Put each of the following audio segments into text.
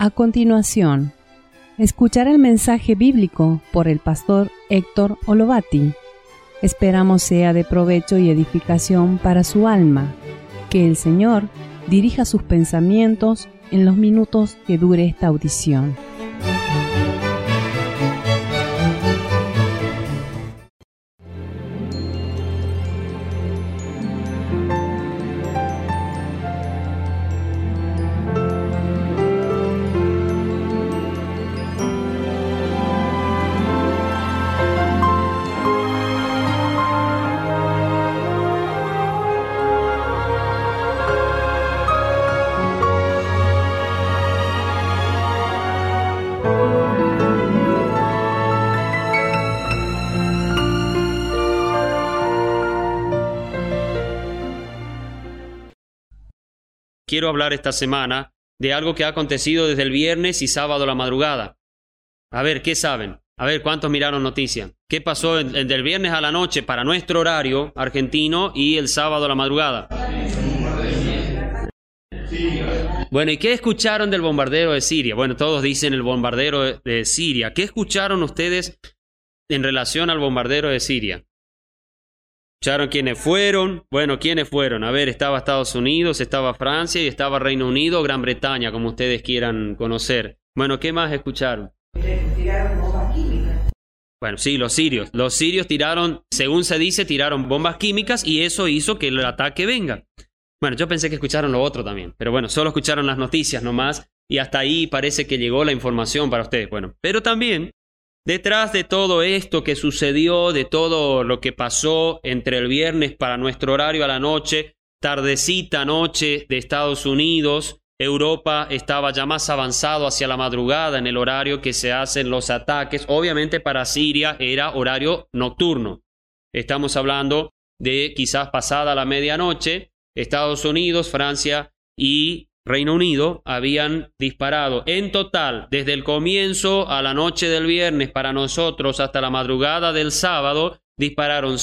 A continuación, escuchar el mensaje bíblico por el pastor Héctor Olovati. Esperamos sea de provecho y edificación para su alma. Que el Señor dirija sus pensamientos en los minutos que dure esta audición. Quiero hablar esta semana de algo que ha acontecido desde el viernes y sábado a la madrugada. A ver, ¿qué saben? A ver, ¿cuántos miraron noticias? ¿Qué pasó del viernes a la noche para nuestro horario argentino y el sábado a la madrugada? Bueno, ¿y qué escucharon del bombardeo de Siria? Bueno, todos dicen el bombardeo de Siria. ¿Qué escucharon ustedes en relación al bombardeo de Siria? ¿Escucharon quiénes fueron? Bueno, ¿quiénes fueron? A ver, estaba Estados Unidos, estaba Francia y estaba Reino Unido, Gran Bretaña, como ustedes quieran conocer. Bueno, ¿qué más escucharon? Tiraron bombas químicas. Bueno, sí, los sirios. Los sirios tiraron, según se dice, tiraron bombas químicas y eso hizo que el ataque venga. Bueno, yo pensé que escucharon lo otro también, pero bueno, solo escucharon las noticias nomás y hasta ahí parece que llegó la información para ustedes. Bueno, pero también detrás de todo esto que sucedió, de todo lo que pasó entre el viernes para nuestro horario a la noche, tardecita noche de Estados Unidos, Europa estaba ya más avanzado hacia la madrugada en el horario que se hacen los ataques. Obviamente para Siria era horario nocturno. Estamos hablando de quizás pasada la medianoche. Estados Unidos, Francia y Reino Unido habían disparado en total desde el comienzo a la noche del viernes para nosotros hasta la madrugada del sábado, dispararon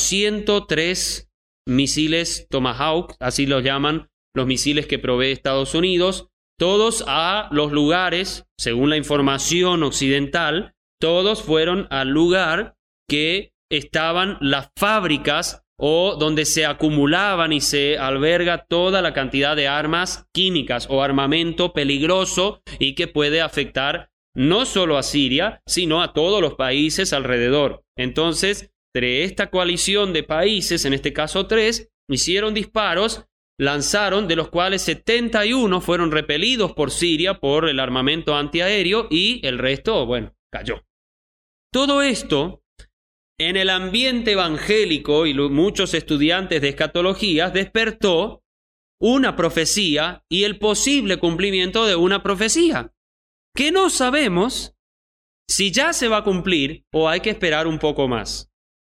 103 misiles Tomahawk, así los llaman los misiles que provee Estados Unidos, todos a los lugares, según la información occidental, todos fueron al lugar que estaban las fábricas o donde se acumulaban y se alberga toda la cantidad de armas químicas o armamento peligroso y que puede afectar no solo a Siria, sino a todos los países alrededor. Entonces, entre esta coalición de países, en este caso 3, hicieron disparos, lanzaron, de los cuales 71 fueron repelidos por Siria por el armamento antiaéreo y el resto, bueno, cayó. Todo esto en el ambiente evangélico y muchos estudiantes de escatología despertó una profecía y el posible cumplimiento de una profecía, que no sabemos si ya se va a cumplir o hay que esperar un poco más.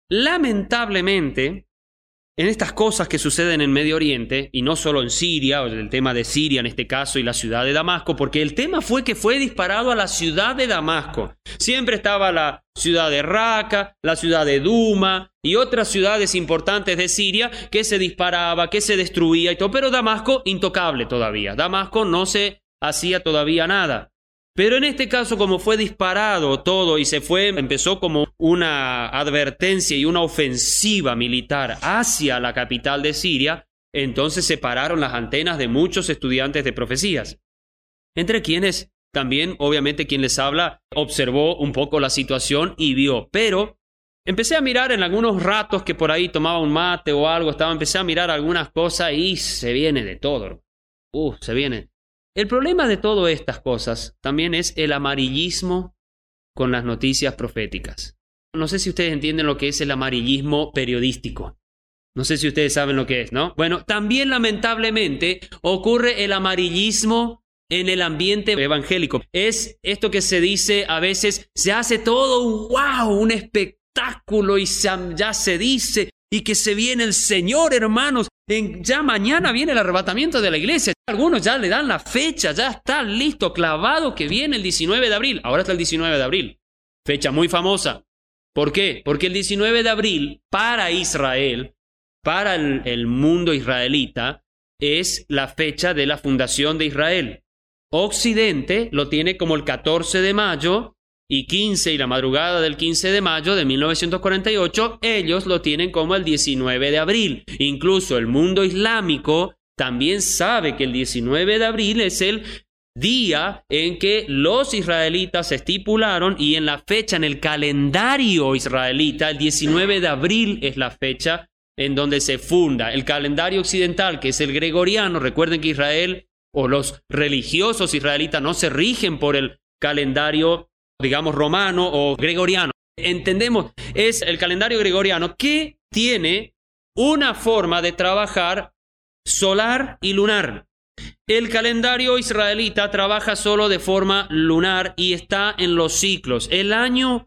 Lamentablemente, en estas cosas que suceden en Medio Oriente, y no solo en Siria, o el tema de Siria en este caso y la ciudad de Damasco, porque el tema fue que fue disparado a la ciudad de Damasco. Siempre estaba la ciudad de Raqqa, la ciudad de Duma y otras ciudades importantes de Siria que se disparaba, que se destruía y todo, pero Damasco intocable todavía. Damasco no se hacía todavía nada. Pero en este caso, como fue disparado todo y empezó como una advertencia y una ofensiva militar hacia la capital de Siria, entonces se pararon las antenas de muchos estudiantes de profecías, entre quienes también, obviamente, quien les habla observó un poco la situación y vio. Pero empecé a mirar en algunos ratos que por ahí tomaba un mate o algo, empecé a mirar algunas cosas y se viene de todo. Se viene. El problema de todas estas cosas también es el amarillismo con las noticias proféticas. No sé si ustedes entienden lo que es el amarillismo periodístico. No sé si ustedes saben lo que es, ¿no? Bueno, también lamentablemente ocurre el amarillismo en el ambiente evangélico. Es esto que se dice a veces, se hace todo un wow, un espectáculo y ya se dice y que se viene el Señor, hermanos. Ya mañana viene el arrebatamiento de la iglesia. Algunos ya le dan la fecha, ya está listo, clavado, que viene el 19 de abril. Ahora está el 19 de abril. Fecha muy famosa. ¿Por qué? Porque el 19 de abril, para Israel, para el mundo israelita, es la fecha de la fundación de Israel. Occidente lo tiene como el 14 de mayo y 15 y la madrugada del 15 de mayo de 1948, ellos lo tienen como el 19 de abril. Incluso el mundo islámico también sabe que el 19 de abril es el día en que los israelitas estipularon, y en la fecha, en el calendario israelita, el 19 de abril es la fecha en donde se funda. El calendario occidental, que es el gregoriano, recuerden que Israel o los religiosos israelitas no se rigen por el calendario, digamos, romano o gregoriano. Entendemos, es el calendario gregoriano que tiene una forma de trabajar solar y lunar. El calendario israelita trabaja solo de forma lunar y está en los ciclos. El año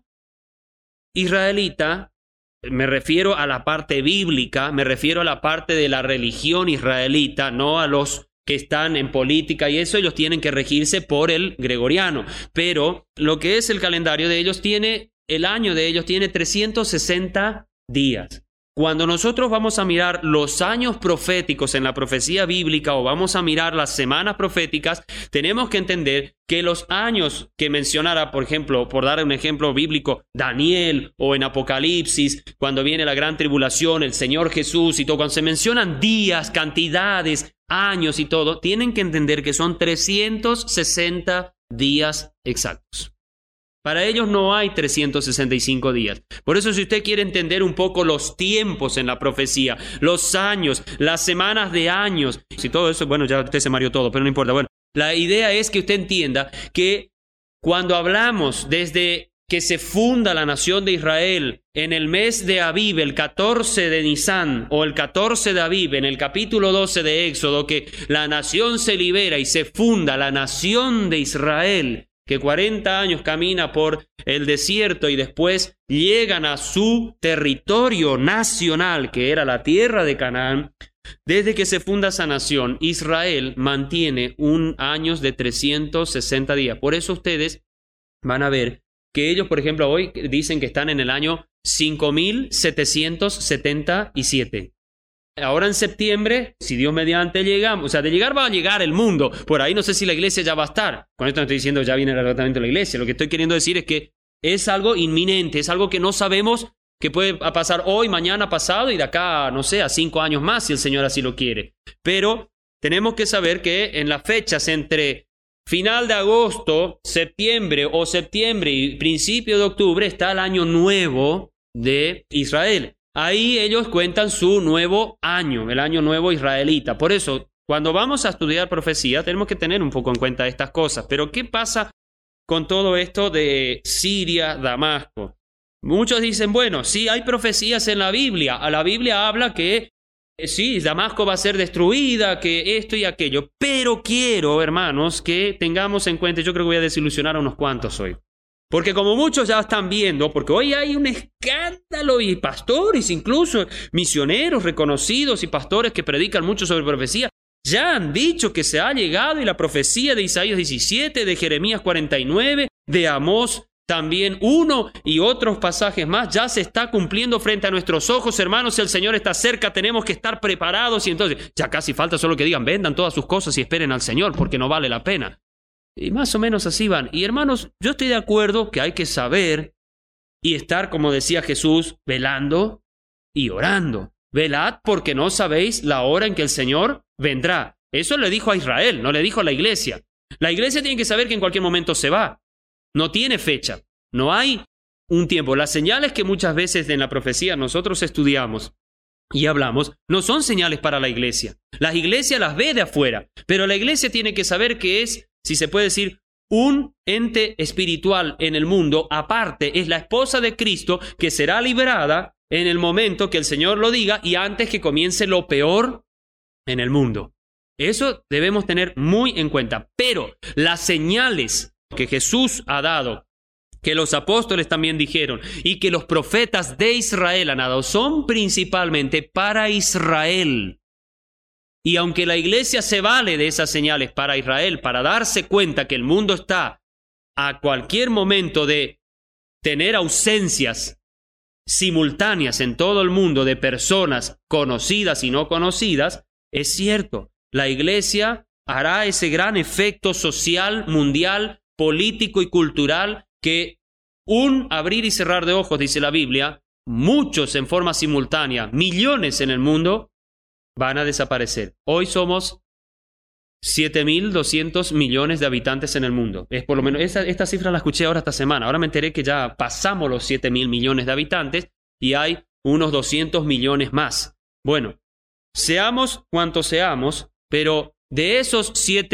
israelita, me refiero a la parte bíblica, me refiero a la parte de la religión israelita, no a los que están en política y eso, ellos tienen que regirse por el gregoriano. Pero lo que es el calendario de ellos el año de ellos tiene 360 días. Cuando nosotros vamos a mirar los años proféticos en la profecía bíblica o vamos a mirar las semanas proféticas, tenemos que entender que los años que mencionara, por ejemplo, por dar un ejemplo bíblico, Daniel o en Apocalipsis, cuando viene la gran tribulación, el Señor Jesús y todo, cuando se mencionan días, cantidades, años y todo, tienen que entender que son 360 días exactos. Para ellos no hay 365 días. Por eso, si usted quiere entender un poco los tiempos en la profecía, los años, las semanas de años, y todo eso, bueno, ya usted se mareó todo, pero no importa. Bueno, la idea es que usted entienda que cuando hablamos desde que se funda la nación de Israel en el mes de Abib, el 14 de Nisán o el 14 de Abib, en el capítulo 12 de Éxodo, que la nación se libera y se funda la nación de Israel, que 40 años camina por el desierto y después llegan a su territorio nacional, que era la tierra de Canaán. Desde que se funda esa nación, Israel mantiene años de 360 días. Por eso ustedes van a ver que ellos, por ejemplo, hoy dicen que están en el año 5777. Ahora en septiembre, si Dios mediante llegamos, o sea, de llegar va a llegar el mundo. Por ahí no sé si la iglesia ya va a estar. Con esto no estoy diciendo ya viene el arrebatamiento de la iglesia. Lo que estoy queriendo decir es que es algo inminente, es algo que no sabemos que puede pasar hoy, mañana, pasado y de acá, no sé, a 5 años más si el Señor así lo quiere. Pero tenemos que saber que en las fechas entre final de agosto, septiembre y principio de octubre está el año nuevo de Israel. Ahí ellos cuentan su nuevo año, el año nuevo israelita. Por eso, cuando vamos a estudiar profecía, tenemos que tener un poco en cuenta estas cosas. Pero, ¿qué pasa con todo esto de Siria, Damasco? Muchos dicen, bueno, sí hay profecías en la Biblia. A la Biblia habla que sí, Damasco va a ser destruida, que esto y aquello. Pero quiero, hermanos, que tengamos en cuenta, yo creo que voy a desilusionar a unos cuantos hoy. Porque como muchos ya están viendo, porque hoy hay un escándalo y pastores, incluso misioneros reconocidos y pastores que predican mucho sobre profecía, ya han dicho que se ha llegado y la profecía de Isaías 17, de Jeremías 49, de Amós también 1 y otros pasajes más, ya se está cumpliendo frente a nuestros ojos, hermanos. El Señor está cerca, tenemos que estar preparados y entonces ya casi falta solo que digan, vendan todas sus cosas y esperen al Señor porque no vale la pena. Y más o menos así van. Y hermanos, yo estoy de acuerdo que hay que saber y estar, como decía Jesús, velando y orando. Velad porque no sabéis la hora en que el Señor vendrá. Eso le dijo a Israel, no le dijo a la iglesia. La iglesia tiene que saber que en cualquier momento se va. No tiene fecha. No hay un tiempo. Las señales que muchas veces en la profecía nosotros estudiamos y hablamos, no son señales para la iglesia. La iglesia las ve de afuera, pero la iglesia tiene que saber que es, si se puede decir, un ente espiritual en el mundo aparte. Es la esposa de Cristo que será liberada en el momento que el Señor lo diga y antes que comience lo peor en el mundo. Eso debemos tener muy en cuenta. Pero las señales que Jesús ha dado, que los apóstoles también dijeron y que los profetas de Israel han dado, son principalmente para Israel. Y aunque la iglesia se vale de esas señales para Israel, para darse cuenta que el mundo está a cualquier momento de tener ausencias simultáneas en todo el mundo de personas conocidas y no conocidas, es cierto, la iglesia hará ese gran efecto social, mundial, político y cultural que un abrir y cerrar de ojos, dice la Biblia, muchos en forma simultánea, millones en el mundo, van a desaparecer. Hoy somos 7.200 millones de habitantes en el mundo. Es por lo menos, esta cifra la escuché ahora esta semana. Ahora me enteré que ya pasamos los 7.000 millones de habitantes y hay unos 200 millones más. Bueno, seamos cuantos seamos, pero de esos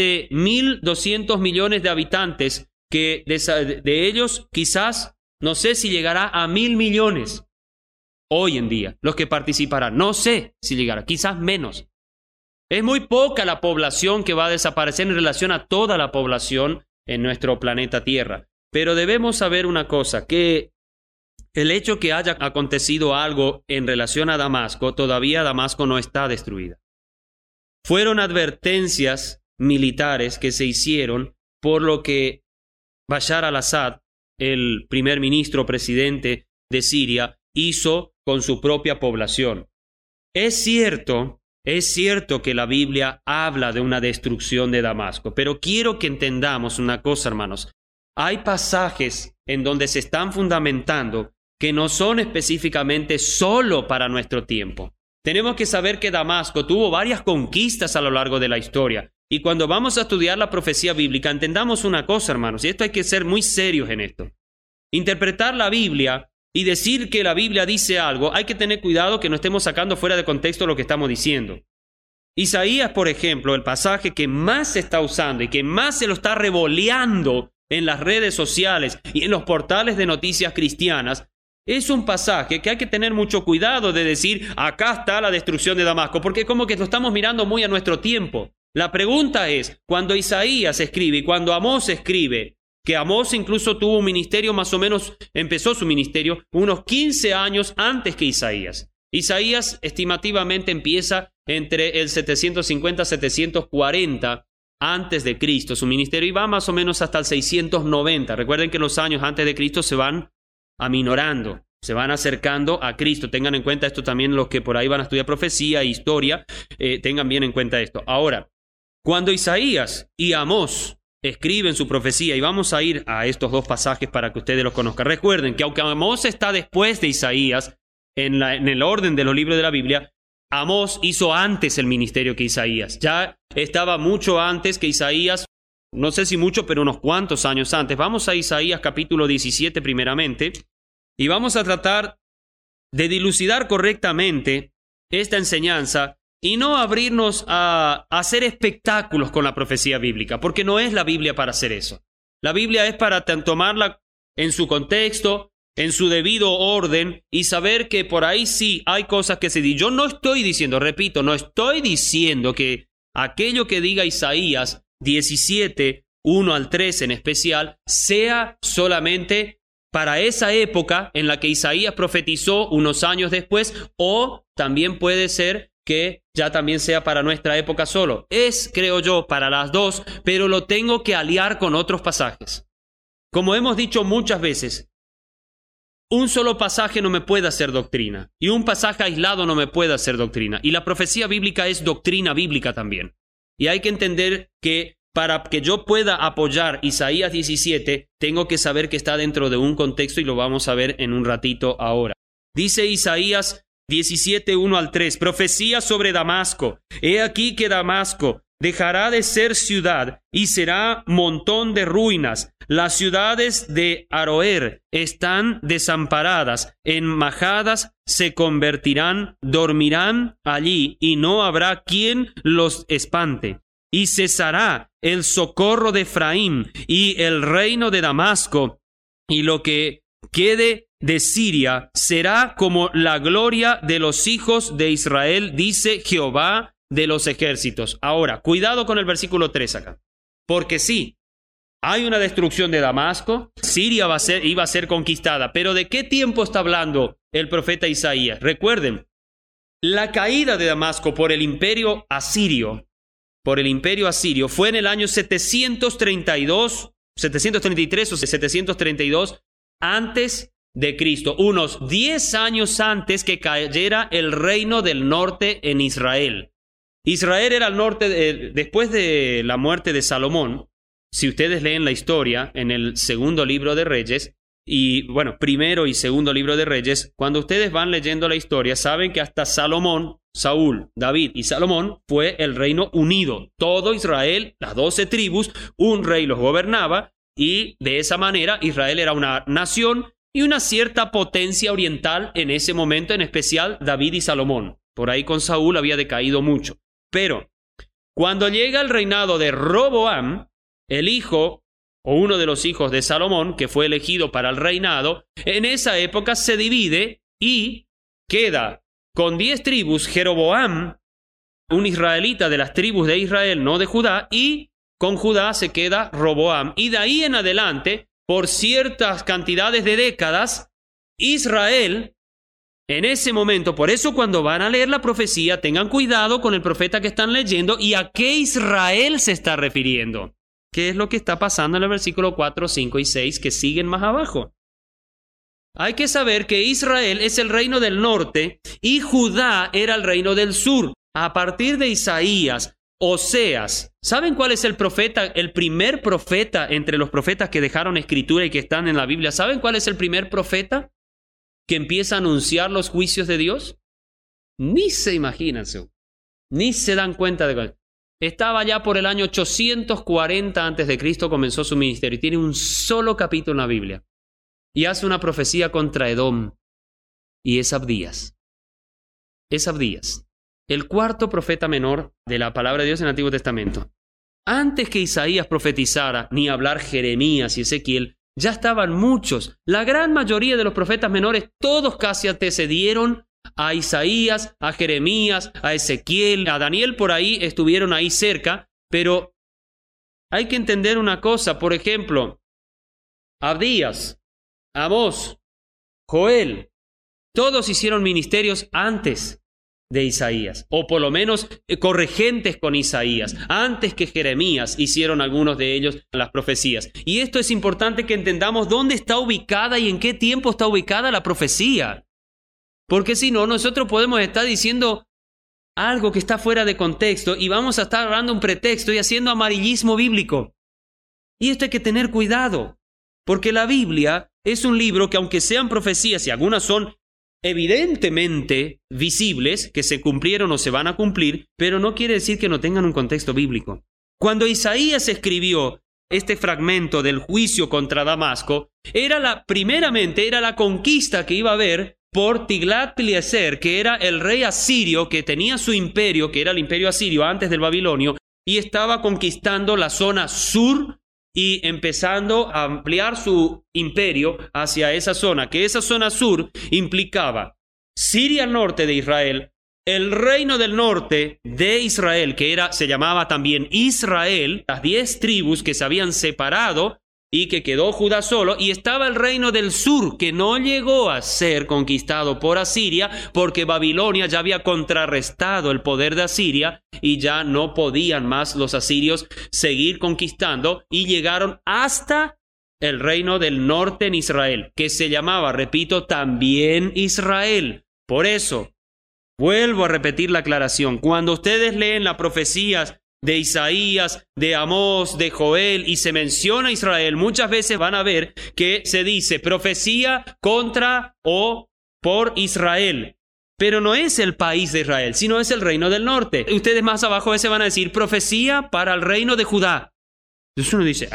7.200 millones de habitantes, que de ellos quizás, no sé si llegará a 1.000 millones hoy en día, los que participarán. No sé si llegará, quizás menos. Es muy poca la población que va a desaparecer en relación a toda la población en nuestro planeta Tierra. Pero debemos saber una cosa, que el hecho que haya acontecido algo en relación a Damasco, todavía Damasco no está destruida. Fueron advertencias militares que se hicieron por lo que Bashar al-Assad, el primer ministro presidente de Siria, hizo con su propia población. Es cierto que la Biblia habla de una destrucción de Damasco, pero quiero que entendamos una cosa, hermanos. Hay pasajes en donde se están fundamentando que no son específicamente solo para nuestro tiempo. Tenemos que saber que Damasco tuvo varias conquistas a lo largo de la historia. Y cuando vamos a estudiar la profecía bíblica, entendamos una cosa, hermanos, y esto hay que ser muy serios en esto. Interpretar la Biblia y decir que la Biblia dice algo, hay que tener cuidado que no estemos sacando fuera de contexto lo que estamos diciendo. Isaías, por ejemplo, el pasaje que más se está usando y que más se lo está revoleando en las redes sociales y en los portales de noticias cristianas, es un pasaje que hay que tener mucho cuidado de decir, acá está la destrucción de Damasco, porque como que lo estamos mirando muy a nuestro tiempo. La pregunta es, cuando Isaías escribe y cuando Amós escribe, que Amós incluso tuvo un ministerio más o menos, empezó su ministerio unos 15 años antes que Isaías. Isaías estimativamente empieza entre el 750-740 antes de Cristo su ministerio y va más o menos hasta el 690. Recuerden que los años antes de Cristo se van aminorando, se van acercando a Cristo. Tengan en cuenta esto también los que por ahí van a estudiar profecía e historia, tengan bien en cuenta esto. Ahora, cuando Isaías y Amós escriben su profecía, y vamos a ir a estos dos pasajes para que ustedes los conozcan. Recuerden que aunque Amós está después de Isaías, en el orden de los libros de la Biblia, Amós hizo antes el ministerio que Isaías. Ya estaba mucho antes que Isaías, no sé si mucho, pero unos cuantos años antes. Vamos a Isaías capítulo 17 primeramente, y vamos a tratar de dilucidar correctamente esta enseñanza y no abrirnos a hacer espectáculos con la profecía bíblica, porque no es la Biblia para hacer eso. La Biblia es para tomarla en su contexto, en su debido orden, y saber que por ahí sí hay cosas que se dicen. Yo no estoy diciendo, repito, no estoy diciendo que aquello que diga Isaías 17, 1 al 3 en especial, sea solamente para esa época en la que Isaías profetizó unos años después, o también puede ser que ya también sea para nuestra época solo. Es, creo yo, para las dos, pero lo tengo que aliar con otros pasajes. Como hemos dicho muchas veces, un solo pasaje no me puede hacer doctrina, y un pasaje aislado no me puede hacer doctrina. Y la profecía bíblica es doctrina bíblica también. Y hay que entender que para que yo pueda apoyar Isaías 17, tengo que saber que está dentro de un contexto, y lo vamos a ver en un ratito ahora. Dice Isaías 17, 1 al 3, profecía sobre Damasco. He aquí que Damasco dejará de ser ciudad y será montón de ruinas. Las ciudades de Aroer están desamparadas, en majadas se convertirán, dormirán allí y no habrá quien los espante. Y cesará el socorro de Efraín y el reino de Damasco, y lo que quede de Siria será como la gloria de los hijos de Israel, dice Jehová de los ejércitos. Ahora, cuidado con el versículo 3 acá, porque sí, hay una destrucción de Damasco, Siria iba a ser conquistada, pero ¿de qué tiempo está hablando el profeta Isaías? Recuerden, la caída de Damasco por el imperio asirio, fue en el año 733 o 732 antes de Cristo, unos 10 años antes que cayera el reino del norte en Israel. Israel era al norte, después de la muerte de Salomón. Si ustedes leen la historia en el segundo libro de Reyes, y bueno, primero y segundo libro de Reyes, cuando ustedes van leyendo la historia, saben que hasta Salomón, Saúl, David y Salomón fue el reino unido. Todo Israel, las 12 tribus, un rey los gobernaba y de esa manera Israel era una nación y una cierta potencia oriental en ese momento, en especial David y Salomón. Por ahí con Saúl había decaído mucho. Pero cuando llega el reinado de Roboam, el hijo o uno de los hijos de Salomón, que fue elegido para el reinado, en esa época se divide y queda con 10 tribus Jeroboam, un israelita de las tribus de Israel, no de Judá, y con Judá se queda Roboam. Y de ahí en adelante, por ciertas cantidades de décadas, Israel, en ese momento, por eso cuando van a leer la profecía, tengan cuidado con el profeta que están leyendo y a qué Israel se está refiriendo. ¿Qué es lo que está pasando en el versículo 4, 5 y 6 que siguen más abajo? Hay que saber que Israel es el reino del norte y Judá era el reino del sur. A partir de Isaías, Oseas, ¿saben cuál es el profeta, el primer profeta entre los profetas que dejaron escritura y que están en la Biblia? ¿Saben cuál es el primer profeta que empieza a anunciar los juicios de Dios? Ni se imaginan, ni se dan cuenta de cuál. Estaba ya por el año 840 a.C., comenzó su ministerio y tiene un solo capítulo en la Biblia. Y hace una profecía contra Edom. Y es Abdías. Es Abdías, el cuarto profeta menor de la palabra de Dios en el Antiguo Testamento. Antes que Isaías profetizara, ni hablar Jeremías y Ezequiel, ya estaban muchos. La gran mayoría de los profetas menores, todos casi antecedieron a Isaías, a Jeremías, a Ezequiel, a Daniel, por ahí estuvieron ahí cerca, pero hay que entender una cosa. Por ejemplo, Abdías, Amós, Joel, todos hicieron ministerios antes de Isaías, o por lo menos corregentes con Isaías, antes que Jeremías hicieron algunos de ellos las profecías. Y esto es importante que entendamos dónde está ubicada y en qué tiempo está ubicada la profecía. Porque si no, nosotros podemos estar diciendo algo que está fuera de contexto y vamos a estar dando un pretexto y haciendo amarillismo bíblico. Y esto hay que tener cuidado, porque la Biblia es un libro que aunque sean profecías y algunas son evidentemente visibles, que se cumplieron o se van a cumplir, pero no quiere decir que no tengan un contexto bíblico. Cuando Isaías escribió este fragmento del juicio contra Damasco, primeramente era la conquista que iba a haber por Tiglat-Pileser, que era el rey asirio que tenía su imperio, que era el imperio asirio antes del babilonio, y estaba conquistando la zona sur y empezando a ampliar su imperio hacia esa zona, que esa zona sur implicaba Siria al norte de Israel, el reino del norte de Israel, que se llamaba también Israel, las 10 tribus que se habían separado y que quedó Judá solo, y estaba el reino del sur, que no llegó a ser conquistado por Asiria, porque Babilonia ya había contrarrestado el poder de Asiria, y ya no podían más los asirios seguir conquistando, y llegaron hasta el reino del norte en Israel, que se llamaba, repito, también Israel. Por eso, vuelvo a repetir la aclaración, cuando ustedes leen las profecías de Isaías, de Amós, de Joel, y se menciona Israel, muchas veces van a ver que se dice profecía contra o por Israel. Pero no es el país de Israel, sino es el reino del norte. Ustedes más abajo a veces van a decir profecía para el reino de Judá. Entonces uno dice,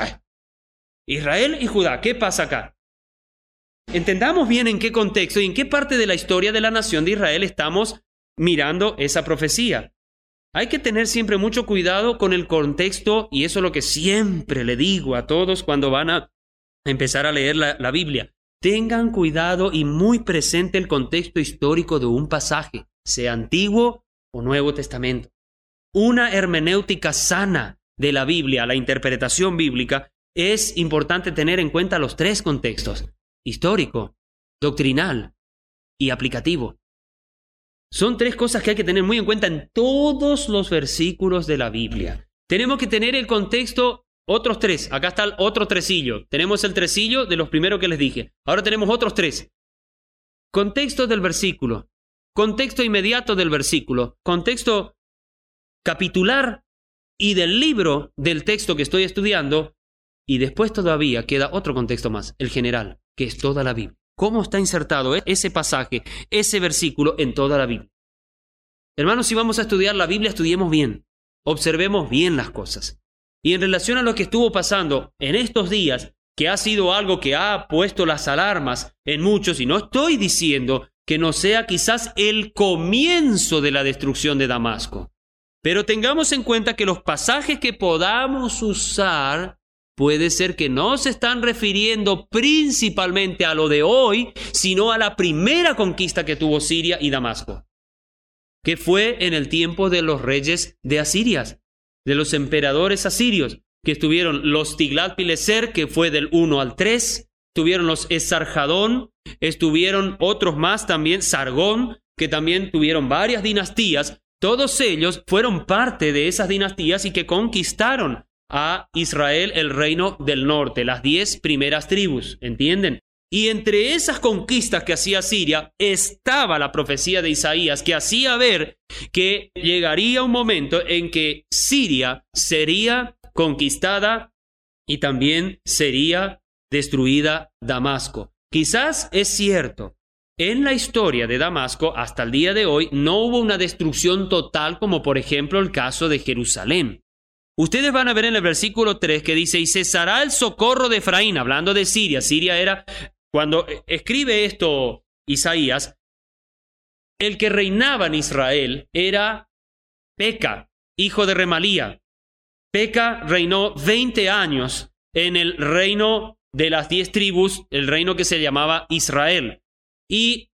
Israel y Judá, ¿qué pasa acá? Entendamos bien en qué contexto y en qué parte de la historia de la nación de Israel estamos mirando esa profecía. Hay que tener siempre mucho cuidado con el contexto, y eso es lo que siempre le digo a todos cuando van a empezar a leer la Biblia. Tengan cuidado y muy presente el contexto histórico de un pasaje, sea Antiguo o Nuevo Testamento. Una hermenéutica sana de la Biblia, la interpretación bíblica, es importante tener en cuenta los 3 contextos: histórico, doctrinal y aplicativo. Son 3 cosas que hay que tener muy en cuenta en todos los versículos de la Biblia. Tenemos que tener el contexto, otros 3. Acá está el otro tresillo. Tenemos el tresillo de los primeros que les dije. Ahora tenemos otros 3. Contexto del versículo. Contexto inmediato del versículo. Contexto capitular y del libro del texto que estoy estudiando, y después todavía queda otro contexto más, el general, que es toda la Biblia. ¿Cómo está insertado ese pasaje, ese versículo en toda la Biblia? Hermanos, si vamos a estudiar la Biblia, estudiemos bien, observemos bien las cosas. Y en relación a lo que estuvo pasando en estos días, que ha sido algo que ha puesto las alarmas en muchos, y no estoy diciendo que no sea quizás el comienzo de la destrucción de Damasco, pero tengamos en cuenta que los pasajes que podamos usar puede ser que no se están refiriendo principalmente a lo de hoy, sino a la primera conquista que tuvo Siria y Damasco, que fue en el tiempo de los reyes de Asiria, de los emperadores asirios, que estuvieron los Tiglat-Pileser, que fue del 1 al 3, estuvieron los Esarhadón, estuvieron otros más también, Sargón, que también tuvieron varias dinastías. Todos ellos fueron parte de esas dinastías y que conquistaron a Israel, el reino del norte, las 10 primeras tribus, ¿entienden? Y entre esas conquistas que hacía Siria estaba la profecía de Isaías, que hacía ver que llegaría un momento en que Siria sería conquistada y también sería destruida Damasco. Quizás es cierto, en la historia de Damasco hasta el día de hoy no hubo una destrucción total como por ejemplo el caso de Jerusalén. Ustedes van a ver en el versículo 3 que dice, y cesará el socorro de Efraín, hablando de Siria. Siria era, cuando escribe esto Isaías, el que reinaba en Israel era Peca, hijo de Remalía. Peca reinó 20 años en el reino de las 10 tribus, el reino que se llamaba Israel. Y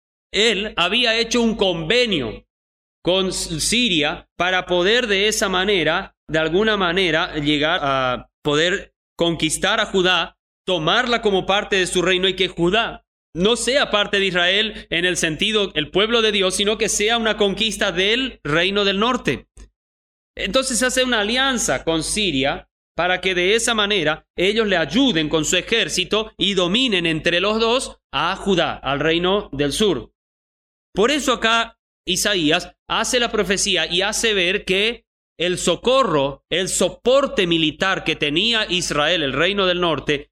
él había hecho un convenio con Siria para poder de esa manera, de alguna manera, llegar a poder conquistar a Judá, tomarla como parte de su reino y que Judá no sea parte de Israel en el sentido el pueblo de Dios, sino que sea una conquista del reino del norte. Entonces hace una alianza con Siria para que de esa manera ellos le ayuden con su ejército y dominen entre los dos a Judá, al reino del sur. Por eso acá Isaías hace la profecía y hace ver que el socorro, el soporte militar que tenía Israel, el reino del norte,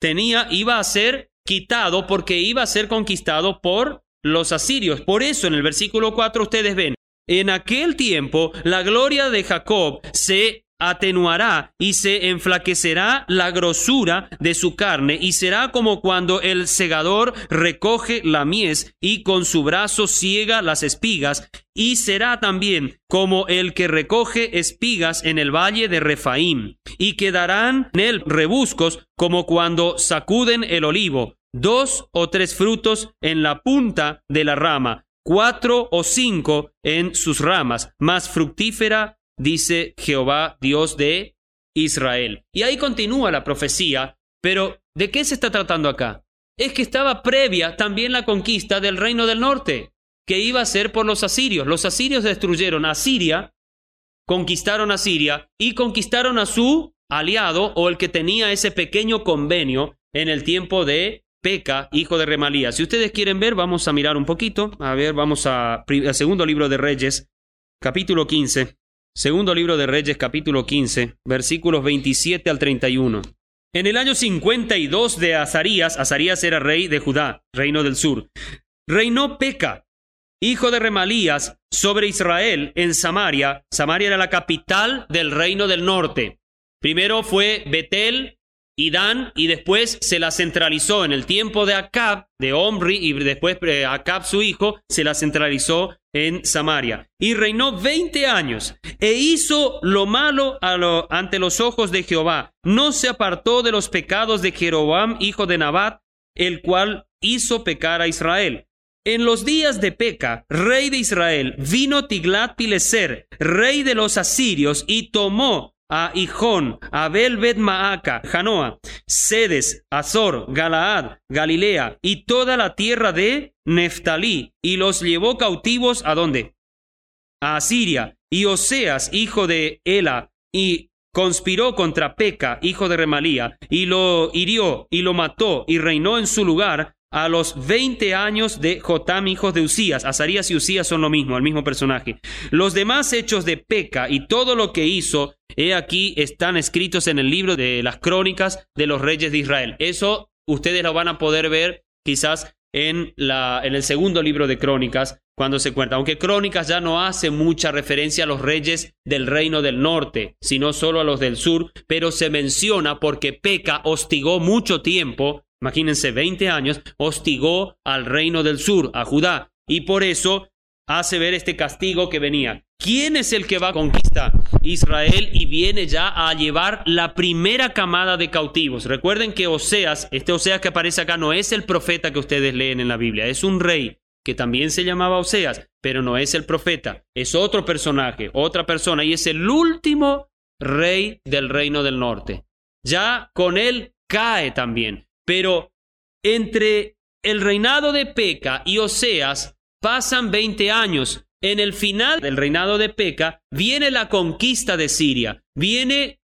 iba a ser quitado porque iba a ser conquistado por los asirios. Por eso en el versículo 4 ustedes ven, en aquel tiempo la gloria de Jacob se atenuará y se enflaquecerá la grosura de su carne y será como cuando el segador recoge la mies y con su brazo siega las espigas y será también como el que recoge espigas en el valle de Refaim y quedarán en él rebuscos como cuando sacuden el olivo, 2 o 3 frutos en la punta de la rama, 4 o 5 en sus ramas, más fructífera, dice Jehová, Dios de Israel. Y ahí continúa la profecía, pero ¿de qué se está tratando acá? Es que estaba previa también la conquista del reino del norte, que iba a ser por los asirios. Los asirios destruyeron a Siria, conquistaron a Siria y conquistaron a su aliado o el que tenía ese pequeño convenio en el tiempo de Peca, hijo de Remalías. Si ustedes quieren ver, vamos a mirar un poquito. A ver, vamos al segundo libro de Reyes, capítulo 15. Segundo libro de Reyes, capítulo 15, versículos 27 al 31. En el año 52 de Azarías, Azarías era rey de Judá, reino del sur, reinó Peca, hijo de Remalías, sobre Israel en Samaria. Samaria era la capital del reino del norte. Primero fue Betel y Dan, y después se la centralizó en el tiempo de Acab, de Omri, y después Acab, su hijo, se la centralizó en Samaria. Y reinó 20 años, e hizo lo malo ante los ojos de Jehová. No se apartó de los pecados de Jeroboam, hijo de Nabat, el cual hizo pecar a Israel. En los días de Peca, rey de Israel, vino Tiglat-Pileser, rey de los asirios, y tomó a Hijón, Abel Bet-Maaca, Janoa, Sedes, Azor, Galaad, Galilea y toda la tierra de Neftalí, y los llevó cautivos ¿a dónde? A Asiria. Y Oseas, hijo de Ela, y conspiró contra Peca, hijo de Remalía, y lo hirió y lo mató, y reinó en su lugar a los 20 años de Jotam, hijos de Usías. Azarías y Usías son lo mismo, el mismo personaje. Los demás hechos de Peca y todo lo que hizo, he aquí, están escritos en el libro de las crónicas de los reyes de Israel. Eso ustedes lo van a poder ver quizás en el segundo libro de Crónicas, cuando se cuenta. Aunque Crónicas ya no hace mucha referencia a los reyes del reino del norte, sino solo a los del sur, pero se menciona porque Peca hostigó mucho tiempo, imagínense 20 años, hostigó al reino del sur, a Judá, y por eso hace ver este castigo que venía. ¿Quién es el que va a conquistar? Israel, y viene ya a llevar la primera camada de cautivos. Recuerden que Oseas, este Oseas que aparece acá, no es el profeta que ustedes leen en la Biblia, es un rey que también se llamaba Oseas, pero no es el profeta, es otro personaje, otra persona, y es el último rey del reino del norte. Ya con él cae también, pero entre el reinado de Peca y Oseas pasan 20 años. En el final del reinado de Peca viene la conquista de Siria, viene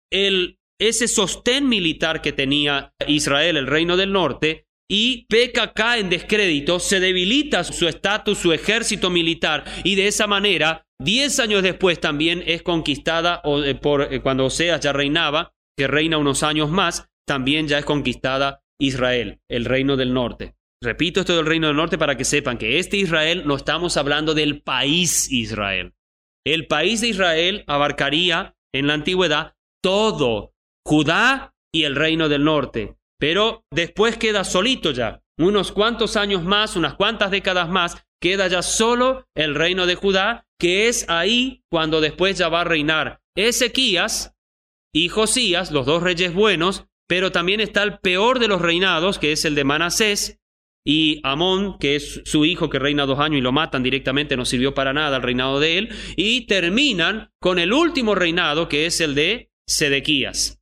ese sostén militar que tenía Israel, el reino del norte, y Peca cae en descrédito, se debilita su estatus, su ejército militar, y de esa manera, 10 años después también es conquistada, cuando Oseas ya reinaba, que reina unos años más, también ya es conquistada Israel, el reino del norte. Repito esto del reino del norte para que sepan que este Israel no estamos hablando del país Israel. El país de Israel abarcaría en la antigüedad todo Judá y el reino del norte. Pero después queda solito ya. Unos cuantos años más, unas cuantas décadas más, queda ya solo el reino de Judá, que es ahí cuando después ya va a reinar Ezequías y Josías, los dos reyes buenos, pero también está el peor de los reinados, que es el de Manasés, y Amón, que es su hijo que reina 2 años y lo matan directamente, no sirvió para nada el reinado de él, y terminan con el último reinado, que es el de Sedequías.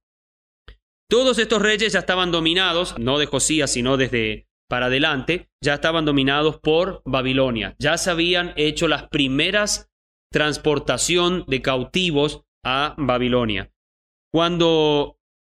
Todos estos reyes ya estaban dominados, no de Josías, sino desde para adelante, ya estaban dominados por Babilonia. Ya se habían hecho las primeras transportación de cautivos a Babilonia. Cuando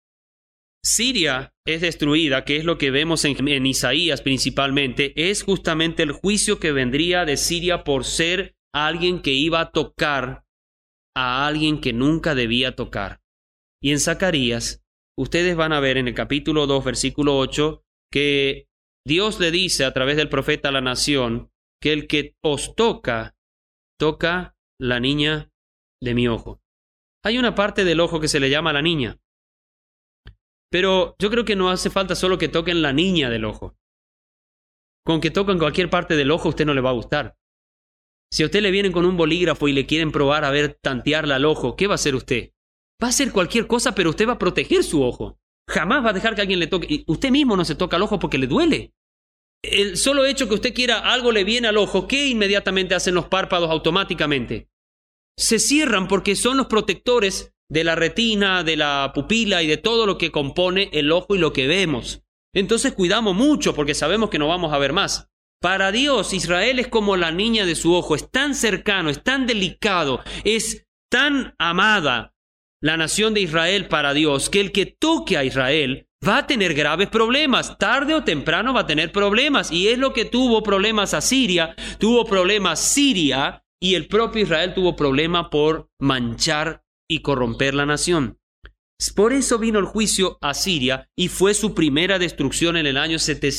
Siria es destruida, que es lo que vemos en Isaías principalmente, es justamente el juicio que vendría de Siria por ser alguien que iba a tocar a alguien que nunca debía tocar. Y en Zacarías, ustedes van a ver en el capítulo 2, versículo 8, que Dios le dice a través del profeta a la nación que el que os toca, toca la niña de mi ojo. Hay una parte del ojo que se le llama la niña. Pero yo creo que no hace falta solo que toquen la niña del ojo. Con que toquen cualquier parte del ojo a usted no le va a gustar. Si a usted le vienen con un bolígrafo y le quieren probar a ver, tantearle al ojo, ¿qué va a hacer usted? Va a hacer cualquier cosa, pero usted va a proteger su ojo. Jamás va a dejar que alguien le toque. Y usted mismo no se toca el ojo porque le duele. El solo hecho que usted quiera algo le viene al ojo, ¿qué inmediatamente hacen los párpados automáticamente? Se cierran porque son los protectores de la retina, de la pupila y de todo lo que compone el ojo y lo que vemos. Entonces cuidamos mucho porque sabemos que no vamos a ver más. Para Dios, Israel es como la niña de su ojo, es tan cercano, es tan delicado, es tan amada la nación de Israel para Dios, que el que toque a Israel va a tener graves problemas, tarde o temprano va a tener problemas, y es lo que tuvo problemas Asiria, tuvo problemas Siria, y el propio Israel tuvo problema por manchar y corromper la nación. Por eso vino el juicio a Siria y fue su primera destrucción en el año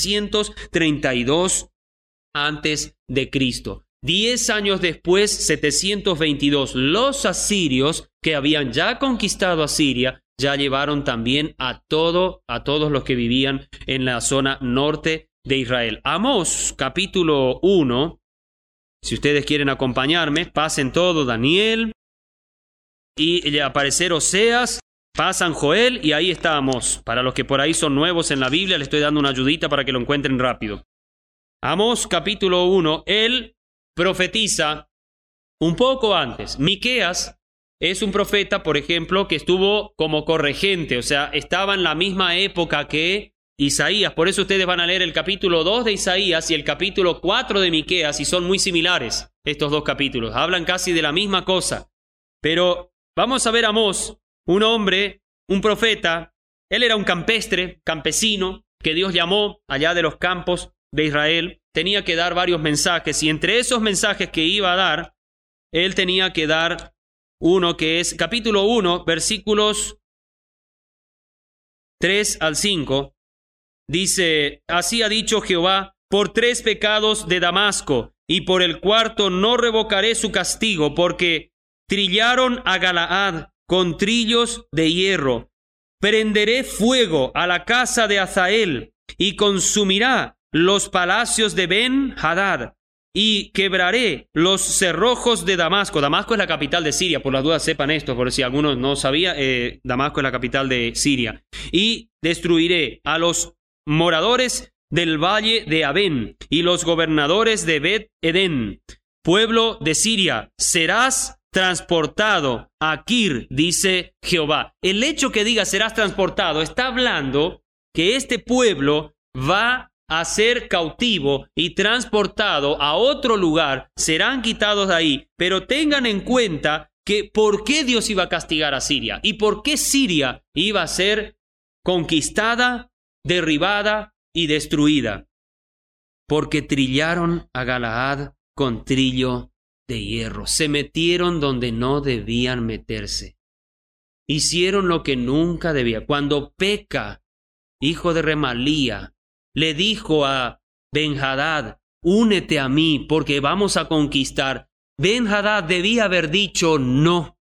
732 antes de Cristo. 10 años después, 722, los asirios que habían ya conquistado a Siria ya llevaron también a todos los que vivían en la zona norte de Israel. Amós, capítulo 1, si ustedes quieren acompañarme, pasen todo Daniel y aparecer Oseas, pasan Joel y ahí está Amós. Para los que por ahí son nuevos en la Biblia, les estoy dando una ayudita para que lo encuentren rápido. Amós capítulo 1, él profetiza un poco antes. Miqueas es un profeta, por ejemplo, que estuvo como corregente, o sea, estaba en la misma época que Isaías. Por eso ustedes van a leer el capítulo 2 de Isaías y el capítulo 4 de Miqueas, y son muy similares estos dos capítulos. Hablan casi de la misma cosa. Pero vamos a ver a Amós, un hombre, un profeta. Él era un campestre, campesino, que Dios llamó allá de los campos de Israel tenía que dar varios mensajes, y entre esos mensajes que iba a dar, él tenía que dar uno que es capítulo 1, versículos 3 al 5. Dice: así ha dicho Jehová, por 3 pecados de Damasco, y por el 4º no revocaré su castigo, porque trillaron a Galaad con trillos de hierro. Prenderé fuego a la casa de Hazael, y consumirá los palacios de Ben-Hadad, y quebraré los cerrojos de Damasco. Damasco es la capital de Siria, por las dudas sepan esto, por si algunos no sabían, Damasco es la capital de Siria. Y destruiré a los moradores del valle de Abén, y los gobernadores de Bet-Edén. Pueblo de Siria, serás transportado a Kir, dice Jehová. El hecho que diga serás transportado está hablando que este pueblo va a ser cautivo y transportado a otro lugar, serán quitados de ahí. Pero tengan en cuenta que por qué Dios iba a castigar a Siria y por qué Siria iba a ser conquistada, derribada y destruida. Porque trillaron a Galaad con trillo de hierro. Se metieron donde no debían meterse. Hicieron lo que nunca debía. Cuando Peca, hijo de Remalía, le dijo a Ben-Hadad: únete a mí porque vamos a conquistar. Ben-Hadad debía haber dicho no.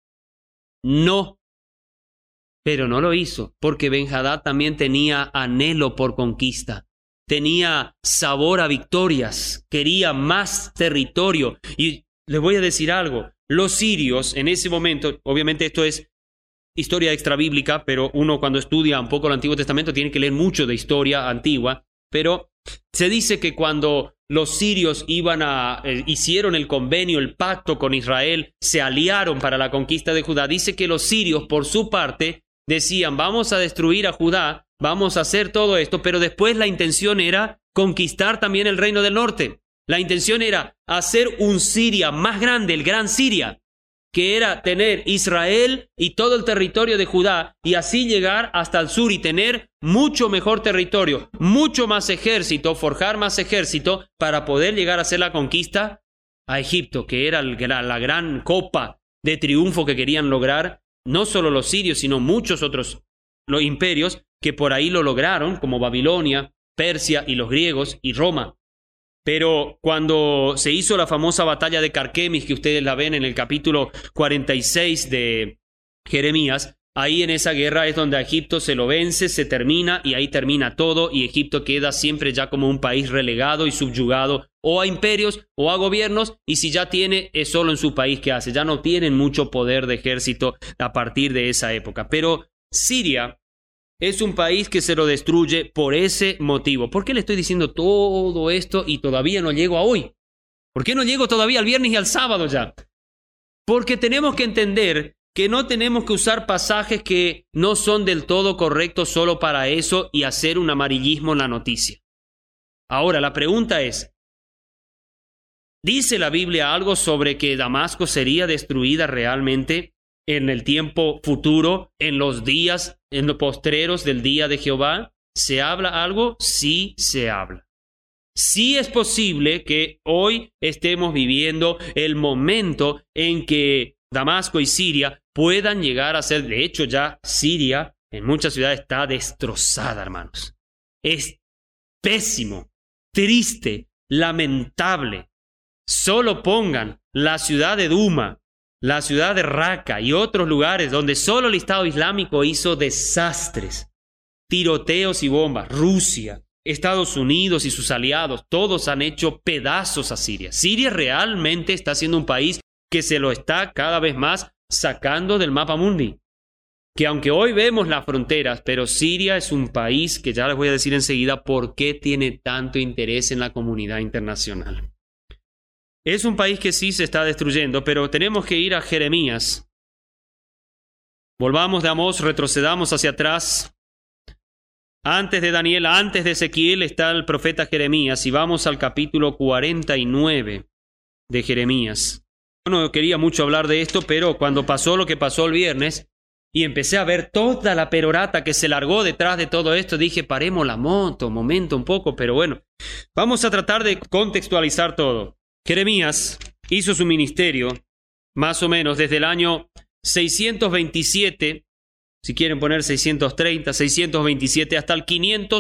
No. Pero no lo hizo, porque Ben-Hadad también tenía anhelo por conquista. Tenía sabor a victorias, quería más territorio. Y les voy a decir algo, los sirios en ese momento, obviamente esto es historia extrabíblica, pero uno cuando estudia un poco el Antiguo Testamento tiene que leer mucho de historia antigua, pero se dice que cuando los sirios hicieron el convenio, el pacto con Israel, se aliaron para la conquista de Judá, dice que los sirios por su parte decían: vamos a destruir a Judá, vamos a hacer todo esto, pero después la intención era conquistar también el reino del norte. La intención era hacer un Siria más grande, el gran Siria, que era tener Israel y todo el territorio de Judá, y así llegar hasta el sur y tener mucho mejor territorio, mucho más ejército, forjar más ejército para poder llegar a hacer la conquista a Egipto, que era la gran copa de triunfo que querían lograr, no solo los sirios, sino muchos otros los imperios que por ahí lo lograron, como Babilonia, Persia y los griegos y Roma. Pero cuando se hizo la famosa batalla de Carquemis, que ustedes la ven en el capítulo 46 de Jeremías, ahí en esa guerra es donde a Egipto se lo vence, se termina y ahí termina todo, y Egipto queda siempre ya como un país relegado y subyugado o a imperios o a gobiernos, y si ya tiene es solo en su país que hace, ya no tienen mucho poder de ejército a partir de esa época. Pero Siria es un país que se lo destruye por ese motivo. ¿Por qué le estoy diciendo todo esto y todavía no llego a hoy? ¿Por qué no llego todavía al viernes y al sábado ya? Porque tenemos que entender que no tenemos que usar pasajes que no son del todo correctos solo para eso y hacer un amarillismo en la noticia. Ahora, la pregunta es, ¿dice la Biblia algo sobre que Damasco sería destruida realmente en el tiempo futuro, en los días, en los postreros del día de Jehová? ¿Se habla algo? Sí, se habla. Sí es posible que hoy estemos viviendo el momento en que Damasco y Siria puedan llegar a ser, de hecho ya Siria en muchas ciudades está destrozada, hermanos. Es pésimo, triste, lamentable. Solo pongan la ciudad de Duma, la ciudad de Raqqa y otros lugares donde solo el Estado Islámico hizo desastres, tiroteos y bombas. Rusia, Estados Unidos y sus aliados, todos han hecho pedazos a Siria. Siria realmente está siendo un país que se lo está cada vez más sacando del mapa mundi. Que aunque hoy vemos las fronteras, pero Siria es un país que ya les voy a decir enseguida por qué tiene tanto interés en la comunidad internacional. Es un país que sí se está destruyendo, pero tenemos que ir a Jeremías. Volvamos de Amós, retrocedamos hacia atrás. Antes de Daniel, antes de Ezequiel está el profeta Jeremías, y vamos al capítulo 49 de Jeremías. Yo no quería mucho hablar de esto, pero cuando pasó lo que pasó el viernes, y empecé a ver toda la perorata que se largó detrás de todo esto. Dije, paremos la moto, momento un poco, pero bueno, vamos a tratar de contextualizar todo. Jeremías hizo su ministerio más o menos desde el año 627, si quieren poner 630, 627, hasta el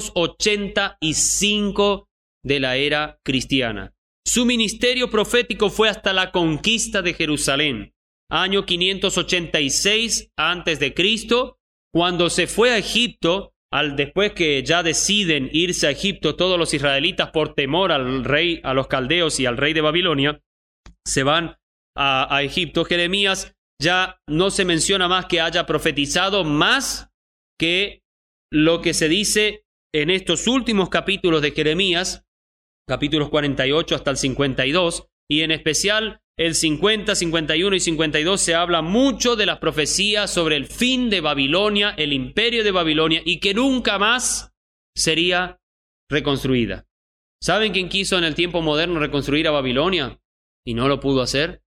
585 de la era cristiana. Su ministerio profético fue hasta la conquista de Jerusalén, año 586 antes de Cristo, cuando se fue a Egipto, después que ya deciden irse a Egipto todos los israelitas por temor al rey, a los caldeos y al rey de Babilonia, se van a Egipto. Jeremías ya no se menciona más que haya profetizado más que lo que se dice en estos últimos capítulos de Jeremías, capítulos 48 hasta el 52, y en especial el 50, 51 y 52 se habla mucho de las profecías sobre el fin de Babilonia, el imperio de Babilonia, y que nunca más sería reconstruida. ¿Saben quién quiso en el tiempo moderno reconstruir a Babilonia y no lo pudo hacer?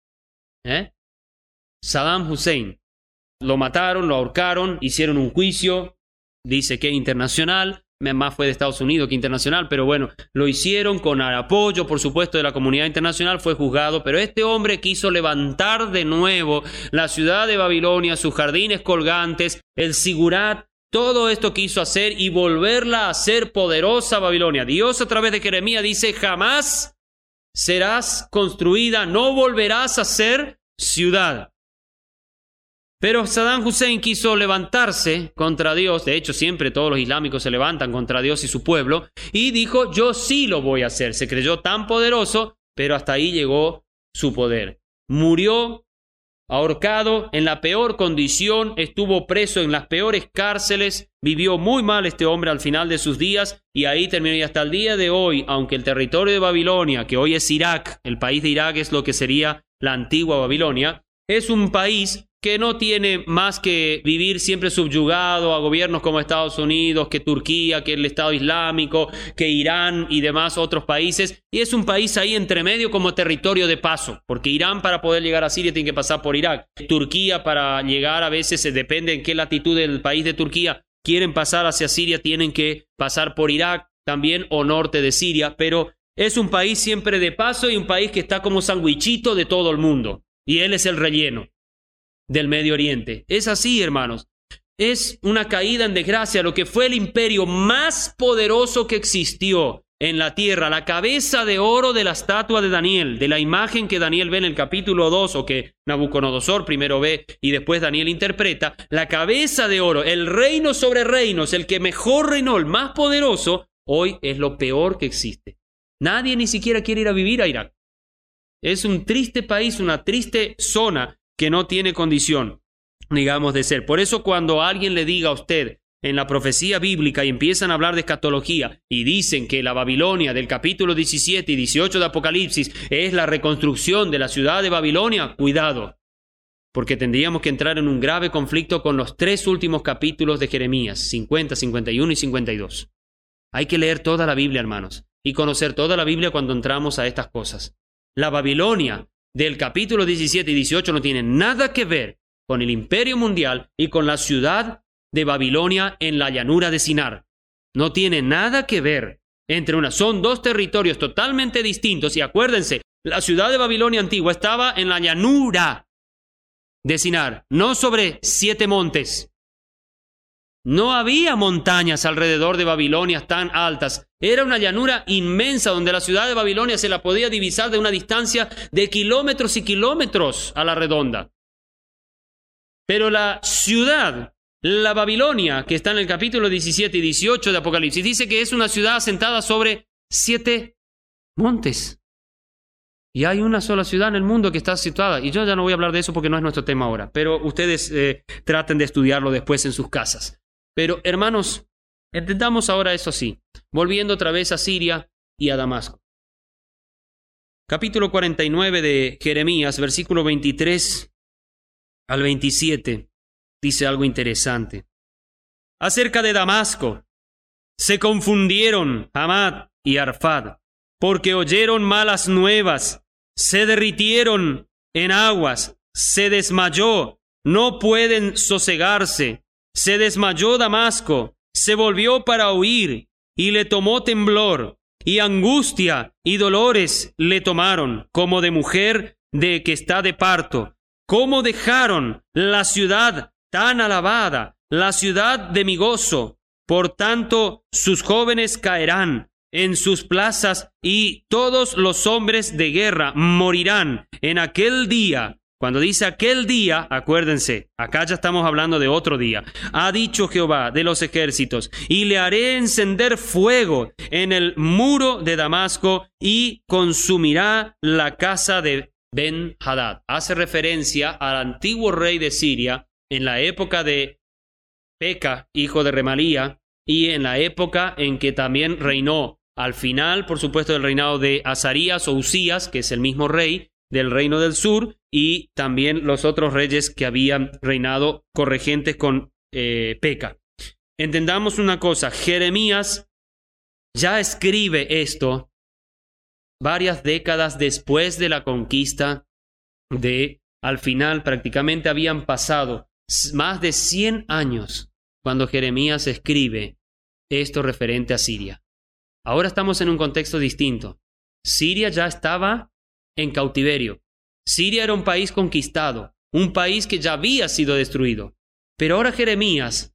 Saddam Hussein. Lo mataron, lo ahorcaron, hicieron un juicio, dice que internacional, más fue de Estados Unidos que internacional, pero bueno, lo hicieron con el apoyo, por supuesto, de la comunidad internacional, fue juzgado, pero este hombre quiso levantar de nuevo la ciudad de Babilonia, sus jardines colgantes, el sigurat, todo esto quiso hacer y volverla a hacer poderosa Babilonia. Dios a través de Jeremías dice, jamás serás construida, no volverás a ser ciudad. Pero Saddam Hussein quiso levantarse contra Dios, de hecho siempre todos los islámicos se levantan contra Dios y su pueblo, y dijo, yo sí lo voy a hacer. Se creyó tan poderoso, pero hasta ahí llegó su poder. Murió ahorcado en la peor condición, estuvo preso en las peores cárceles, vivió muy mal este hombre al final de sus días, y ahí terminó. Y hasta el día de hoy, aunque el territorio de Babilonia, que hoy es Irak, el país de Irak es lo que sería la antigua Babilonia, es un país que no tiene más que vivir siempre subyugado a gobiernos como Estados Unidos, que Turquía, que el Estado Islámico, que Irán y demás otros países. Y es un país ahí entre medio como territorio de paso, porque Irán para poder llegar a Siria tiene que pasar por Irak. Turquía para llegar a veces, depende en qué latitud del país de Turquía, quieren pasar hacia Siria, tienen que pasar por Irak también o norte de Siria, pero es un país siempre de paso y un país que está como sandwichito de todo el mundo. Y él es el relleno del Medio Oriente. Es así, hermanos. Es una caída en desgracia. Lo que fue el imperio más poderoso que existió en la tierra, la cabeza de oro de la estatua de Daniel, de la imagen que Daniel ve en el capítulo 2, o que Nabucodonosor primero ve y después Daniel interpreta, la cabeza de oro, el reino sobre reinos, el que mejor reinó, el más poderoso, hoy es lo peor que existe. Nadie ni siquiera quiere ir a vivir a Irak. Es un triste país, una triste zona que no tiene condición, digamos, de ser. Por eso cuando alguien le diga a usted en la profecía bíblica y empiezan a hablar de escatología y dicen que la Babilonia del capítulo 17 y 18 de Apocalipsis es la reconstrucción de la ciudad de Babilonia, cuidado, porque tendríamos que entrar en un grave conflicto con los 3 últimos capítulos de Jeremías, 50, 51 y 52. Hay que leer toda la Biblia, hermanos, y conocer toda la Biblia cuando entramos a estas cosas. La Babilonia del capítulo 17 y 18 no tiene nada que ver con el imperio mundial y con la ciudad de Babilonia en la llanura de Sinar. No tiene nada que ver entre una. Son 2 territorios totalmente distintos. Y acuérdense, la ciudad de Babilonia antigua estaba en la llanura de Sinar, no sobre 7 montes. No había montañas alrededor de Babilonia tan altas. Era una llanura inmensa donde la ciudad de Babilonia se la podía divisar de una distancia de kilómetros y kilómetros a la redonda. Pero la ciudad, la Babilonia, que está en el capítulo 17 y 18 de Apocalipsis, dice que es una ciudad asentada sobre 7 montes. Y hay una sola ciudad en el mundo que está situada. Y yo ya no voy a hablar de eso porque no es nuestro tema ahora. Pero ustedes traten de estudiarlo después en sus casas. Pero, hermanos, entendamos ahora eso sí, volviendo otra vez a Siria y a Damasco. Capítulo 49 de Jeremías, versículo 23 al 27, dice algo interesante. Acerca de Damasco, se confundieron Hamad y Arfad, porque oyeron malas nuevas, se derritieron en aguas, se desmayó no pueden sosegarse. Se desmayó Damasco, se volvió para huir, y le tomó temblor, y angustia y dolores le tomaron, como de mujer de que está de parto. Cómo dejaron la ciudad tan alabada, la ciudad de mi gozo. Por tanto, sus jóvenes caerán en sus plazas, y todos los hombres de guerra morirán en aquel día. Cuando dice aquel día, acuérdense, acá ya estamos hablando de otro día. Ha dicho Jehová de los ejércitos, y le haré encender fuego en el muro de Damasco, y consumirá la casa de Ben-Hadad. Hace referencia al antiguo rey de Siria en la época de Peca, hijo de Remalía, y en la época en que también reinó al final, por supuesto, del reinado de Azarías o Usías, que es el mismo rey del reino del sur, y también los otros reyes que habían reinado corregentes con Peca. Entendamos una cosa, Jeremías ya escribe esto varias décadas después de la conquista al final prácticamente habían pasado más de 100 años cuando Jeremías escribe esto referente a Siria. Ahora estamos en un contexto distinto. Siria ya estaba en cautiverio. Siria era un país conquistado, un país que ya había sido destruido. Pero ahora Jeremías,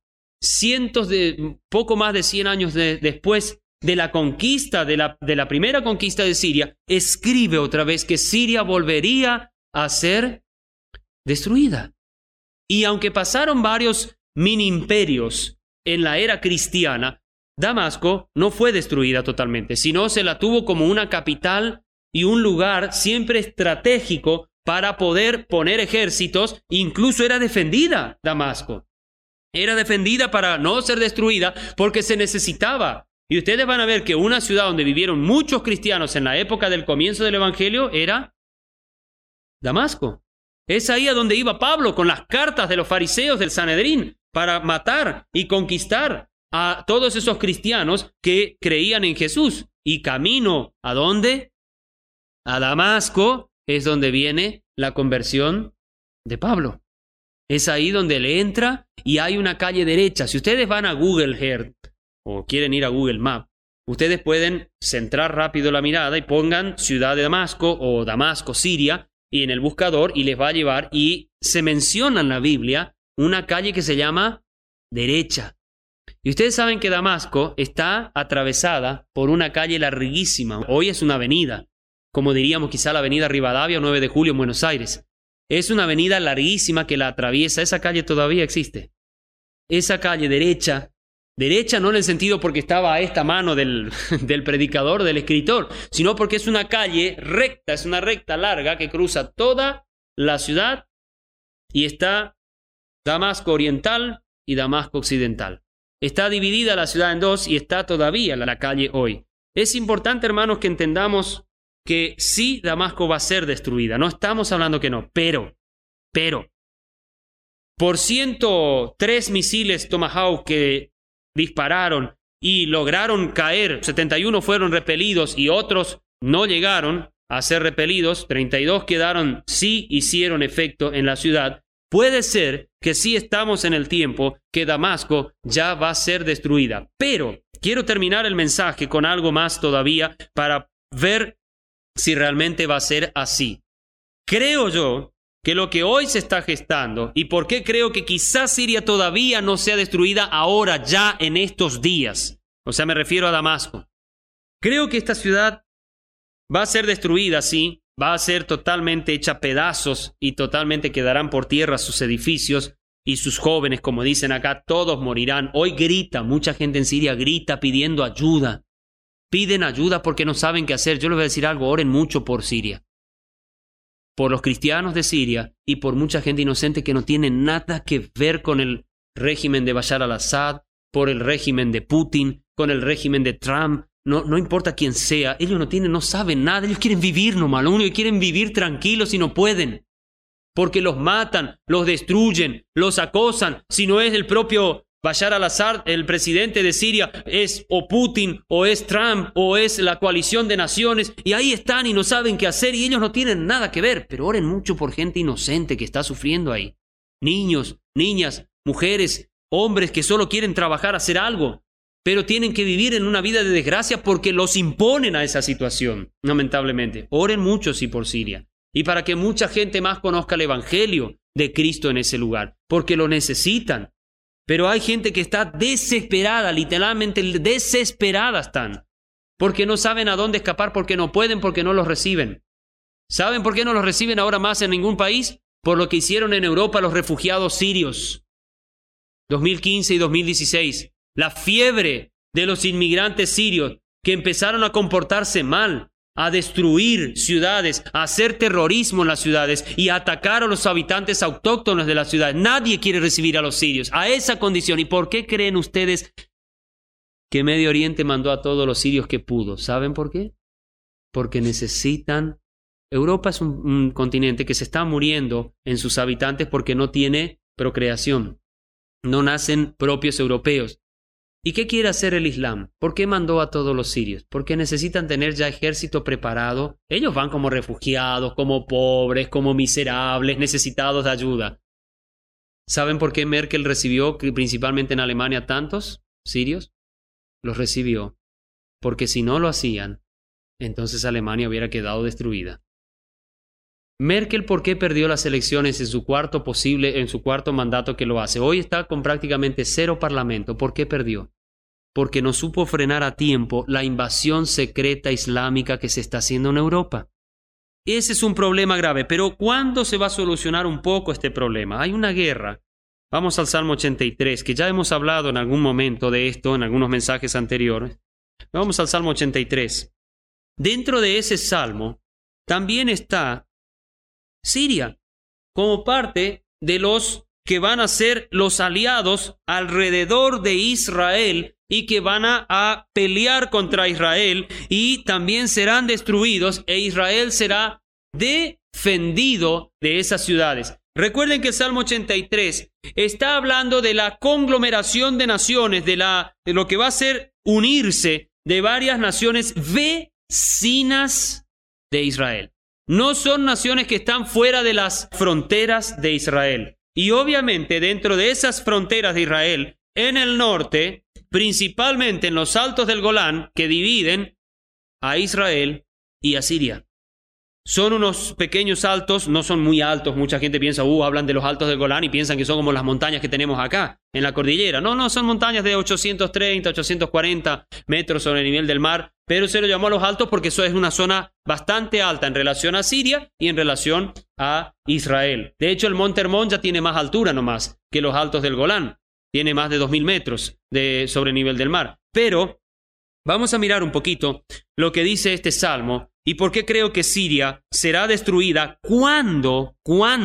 poco más de 100 años después de la conquista, de la primera conquista de Siria, escribe otra vez que Siria volvería a ser destruida. Y aunque pasaron varios mini imperios en la era cristiana, Damasco no fue destruida totalmente, sino se la tuvo como una capital y un lugar siempre estratégico para poder poner ejércitos. Incluso era defendida Damasco. Era defendida para no ser destruida porque se necesitaba. Y ustedes van a ver que una ciudad donde vivieron muchos cristianos en la época del comienzo del Evangelio era Damasco. Es ahí a donde iba Pablo con las cartas de los fariseos del Sanedrín para matar y conquistar a todos esos cristianos que creían en Jesús. Y camino, ¿a dónde? A Damasco es donde viene la conversión de Pablo. Es ahí donde él entra y hay una calle derecha. Si ustedes van a Google Earth o quieren ir a Google Maps, ustedes pueden centrar rápido la mirada y pongan ciudad de Damasco o Damasco, Siria, y en el buscador, y les va a llevar, y se menciona en la Biblia una calle que se llama derecha. Y ustedes saben que Damasco está atravesada por una calle larguísima. Hoy es una avenida, como diríamos quizá la avenida Rivadavia o 9 de Julio en Buenos Aires. Es una avenida larguísima que la atraviesa. Esa calle todavía existe. Esa calle derecha no en el sentido porque estaba a esta mano del predicador, del escritor, sino porque es una calle recta, es una recta larga que cruza toda la ciudad y está Damasco Oriental y Damasco Occidental. Está dividida la ciudad en dos y está todavía la calle hoy. Es importante, hermanos, que entendamos que sí, Damasco va a ser destruida. No estamos hablando que no, pero, por 103 misiles Tomahawk que dispararon y lograron caer, 71 fueron repelidos y otros no llegaron a ser repelidos, 32 quedaron, sí hicieron efecto en la ciudad. Puede ser que sí estamos en el tiempo que Damasco ya va a ser destruida. Pero quiero terminar el mensaje con algo más todavía para ver si realmente va a ser así. Creo yo que lo que hoy se está gestando, y por qué creo que quizás Siria todavía no sea destruida ahora, ya en estos días, o sea, me refiero a Damasco. Creo que esta ciudad va a ser destruida, sí, va a ser totalmente hecha pedazos y totalmente quedarán por tierra sus edificios y sus jóvenes, como dicen acá, todos morirán. Hoy grita, mucha gente en Siria grita pidiendo ayuda. Piden ayuda porque no saben qué hacer. Yo les voy a decir algo, oren mucho por Siria, por los cristianos de Siria y por mucha gente inocente que no tiene nada que ver con el régimen de Bashar al-Assad, por el régimen de Putin, con el régimen de Trump. No importa quién sea, ellos no saben nada, ellos quieren vivir nomás, lo único que quieren vivir tranquilos y no pueden, porque los matan, los destruyen, los acosan. Si no es el propio Bashar al-Assad, el presidente de Siria, es o Putin, o es Trump, o es la coalición de naciones, y ahí están y no saben qué hacer, y ellos no tienen nada que ver. Pero oren mucho por gente inocente que está sufriendo ahí. niños, niñas, mujeres, hombres que solo quieren trabajar, hacer algo, pero tienen que vivir en una vida de desgracia porque los imponen a esa situación, lamentablemente. Oren mucho, sí, por Siria, y para que mucha gente más conozca el Evangelio de Cristo en ese lugar, porque lo necesitan. Pero hay gente que está desesperada, literalmente desesperada están, porque no saben a dónde escapar, porque no pueden, porque no los reciben. ¿Saben por qué no los reciben ahora más en ningún país? Por lo que hicieron en Europa los refugiados sirios. 2015 y 2016. La fiebre de los inmigrantes sirios que empezaron a comportarse mal, a destruir ciudades, a hacer terrorismo en las ciudades y a atacar a los habitantes autóctonos de las ciudades. Nadie quiere recibir a los sirios a esa condición. ¿Y por qué creen ustedes que Medio Oriente mandó a todos los sirios que pudo? ¿Saben por qué? Porque necesitan... Europa es un continente que se está muriendo en sus habitantes porque no tiene procreación. No nacen propios europeos. ¿Y qué quiere hacer el Islam? ¿Por qué mandó a todos los sirios? Porque necesitan tener ya ejército preparado. Ellos van como refugiados, como pobres, como miserables, necesitados de ayuda. ¿Saben por qué Merkel recibió principalmente en Alemania tantos sirios? Los recibió porque si no lo hacían, entonces Alemania hubiera quedado destruida. Merkel, ¿por qué perdió las elecciones en su cuarto mandato que lo hace? Hoy está con prácticamente 0 parlamento. ¿Por qué perdió? Porque no supo frenar a tiempo la invasión secreta islámica que se está haciendo en Europa. Ese es un problema grave. Pero ¿cuándo se va a solucionar un poco este problema? Hay una guerra. Vamos al Salmo 83, que ya hemos hablado en algún momento de esto, en algunos mensajes anteriores. Vamos al Salmo 83. Dentro de ese salmo también está Siria, como parte de los que van a ser los aliados alrededor de Israel y que van a pelear contra Israel y también serán destruidos e Israel será defendido de esas ciudades. Recuerden que el Salmo 83 está hablando de la conglomeración de naciones, de lo que va a ser unirse de varias naciones vecinas de Israel. No son naciones que están fuera de las fronteras de Israel. Y obviamente dentro de esas fronteras de Israel, en el norte, principalmente en los altos del Golán, que dividen a Israel y a Siria. Son unos pequeños altos, no son muy altos. Mucha gente piensa, hablan de los altos del Golán y piensan que son como las montañas que tenemos acá, en la cordillera. No, son montañas de 830, 840 metros sobre el nivel del mar, pero se lo llamó a los altos porque eso es una zona bastante alta en relación a Siria y en relación a Israel. De hecho, el Monte Hermón ya tiene más altura nomás que los altos del Golán. Tiene más de 2000 metros sobre el nivel del mar. Pero vamos a mirar un poquito lo que dice este salmo y por qué creo que Siria será destruida cuando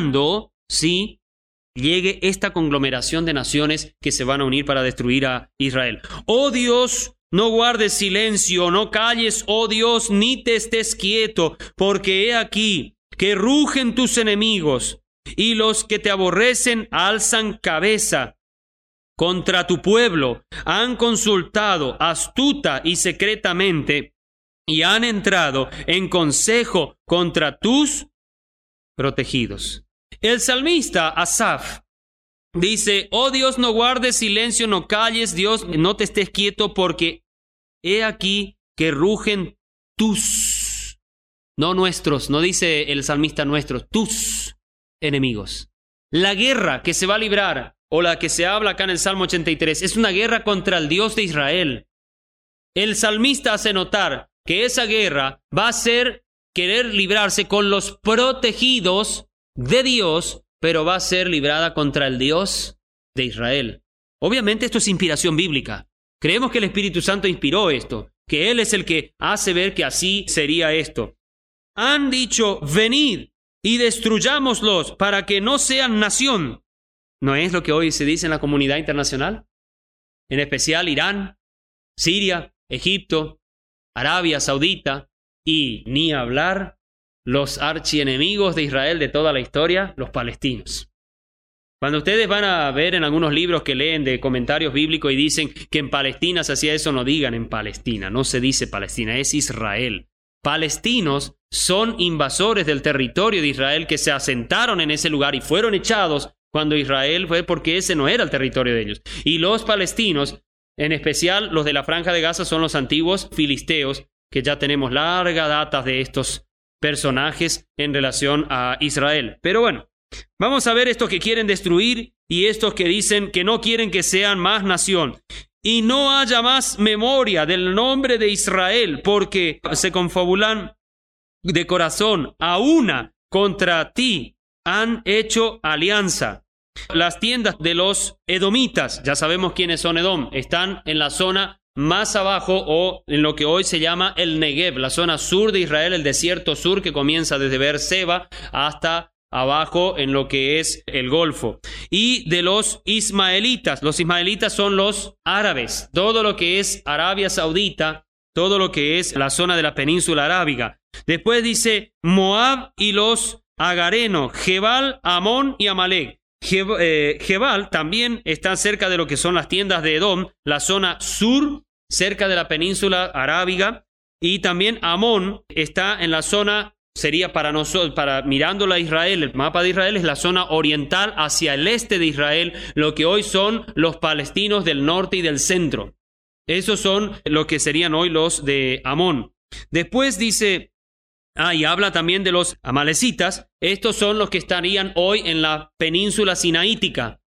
sí, llegue esta conglomeración de naciones que se van a unir para destruir a Israel. Oh Dios, no guardes silencio, no calles, oh Dios, ni te estés quieto, porque he aquí que rugen tus enemigos y los que te aborrecen alzan cabeza. Contra tu pueblo han consultado astuta y secretamente y han entrado en consejo contra tus protegidos. El salmista Asaf dice, oh Dios, no guardes silencio, no calles, Dios, no te estés quieto, porque he aquí que rugen tus, no nuestros, no dice el salmista nuestros, tus enemigos. La guerra que se va a librar, o la que se habla acá en el Salmo 83, es una guerra contra el Dios de Israel. El salmista hace notar que esa guerra va a ser querer librarse con los protegidos de Dios, pero va a ser librada contra el Dios de Israel. Obviamente esto es inspiración bíblica. Creemos que el Espíritu Santo inspiró esto, que Él es el que hace ver que así sería esto. Han dicho, venid y destruyámoslos para que no sean nación. ¿No es lo que hoy se dice en la comunidad internacional? En especial Irán, Siria, Egipto, Arabia Saudita y ni hablar los archienemigos de Israel de toda la historia, los palestinos. Cuando ustedes van a ver en algunos libros que leen de comentarios bíblicos y dicen que en Palestina se hacía eso, no digan en Palestina, no se dice Palestina, es Israel. Palestinos son invasores del territorio de Israel que se asentaron en ese lugar y fueron echados cuando Israel fue, porque ese no era el territorio de ellos. Y los palestinos, en especial los de la Franja de Gaza, son los antiguos filisteos, que ya tenemos larga data de estos personajes en relación a Israel. Pero bueno, vamos a ver estos que quieren destruir y estos que dicen que no quieren que sean más nación. Y no haya más memoria del nombre de Israel, porque se confabulan de corazón, a una contra ti han hecho alianza. Las tiendas de los edomitas, ya sabemos quiénes son Edom, están en la zona más abajo o en lo que hoy se llama el Negev, la zona sur de Israel, el desierto sur que comienza desde Beerseba hasta abajo en lo que es el Golfo. Y de los ismaelitas son los árabes, todo lo que es Arabia Saudita, todo lo que es la zona de la península arábiga. Después dice Moab y los agarenos, Gebal, Amón y Amalek. Gebal también está cerca de lo que son las tiendas de Edom, la zona sur, cerca de la península arábiga, y también Amón está en la zona, sería para nosotros, mirándolo a Israel, el mapa de Israel es la zona oriental hacia el este de Israel, lo que hoy son los palestinos del norte y del centro. Esos son lo que serían hoy los de Amón. Después dice, y habla también de los amalecitas. Estos son los que estarían hoy en la península sinaítica.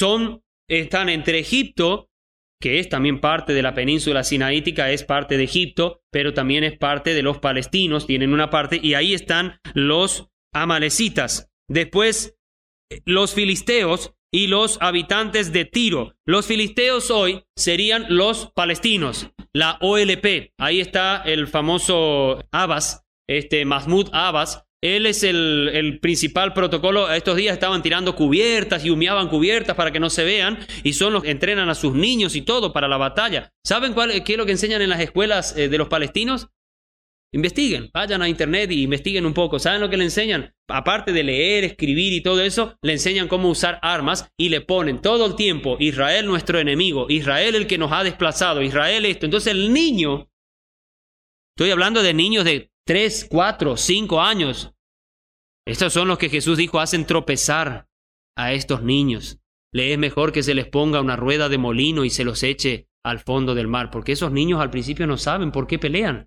Están entre Egipto, que es también parte de la península sinaítica, es parte de Egipto, pero también es parte de los palestinos, tienen una parte, y ahí están los amalecitas. Después, los filisteos y los habitantes de Tiro. Los filisteos hoy serían los palestinos, la OLP. Ahí está el famoso Abbas, Mahmoud Abbas. Él es el principal protocolo. Estos días estaban tirando cubiertas y humeaban cubiertas para que no se vean, y son los que entrenan a sus niños y todo para la batalla. ¿Saben qué es lo que enseñan en las escuelas de los palestinos? Investiguen, vayan a internet y investiguen un poco. ¿Saben lo que le enseñan? Aparte de leer, escribir y todo eso, le enseñan cómo usar armas y le ponen todo el tiempo: Israel nuestro enemigo, Israel el que nos ha desplazado, Israel esto. Entonces el niño, estoy hablando de niños de 3, 4, 5 años. Estos son los que Jesús dijo hacen tropezar a estos niños. Le es mejor que se les ponga una rueda de molino y se los eche al fondo del mar, porque esos niños al principio no saben por qué pelean.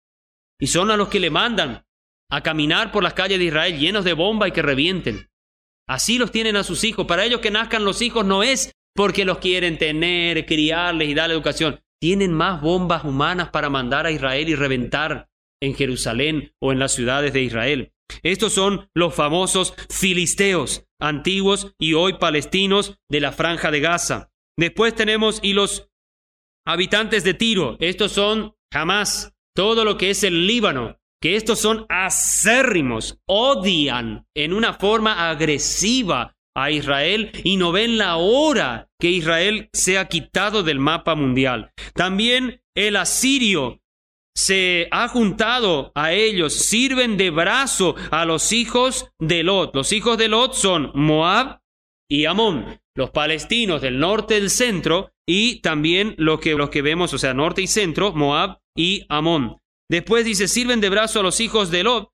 Y son a los que le mandan a caminar por las calles de Israel llenos de bomba y que revienten. Así los tienen a sus hijos. Para ellos que nazcan los hijos no es porque los quieren tener, criarles y darle educación. Tienen más bombas humanas para mandar a Israel y reventar en Jerusalén o en las ciudades de Israel. Estos son los famosos filisteos, antiguos y hoy palestinos de la Franja de Gaza. Después tenemos y los habitantes de Tiro. Estos son Hamás, todo lo que es el Líbano, que estos son acérrimos, odian en una forma agresiva a Israel y no ven la hora que Israel sea quitado del mapa mundial. También el asirio se ha juntado a ellos, sirven de brazo a los hijos de Lot. Los hijos de Lot son Moab y Amón, los palestinos del norte y del centro, y también los que vemos, o sea, norte y centro, Moab y Amón. Después dice, sirven de brazo a los hijos de Lot.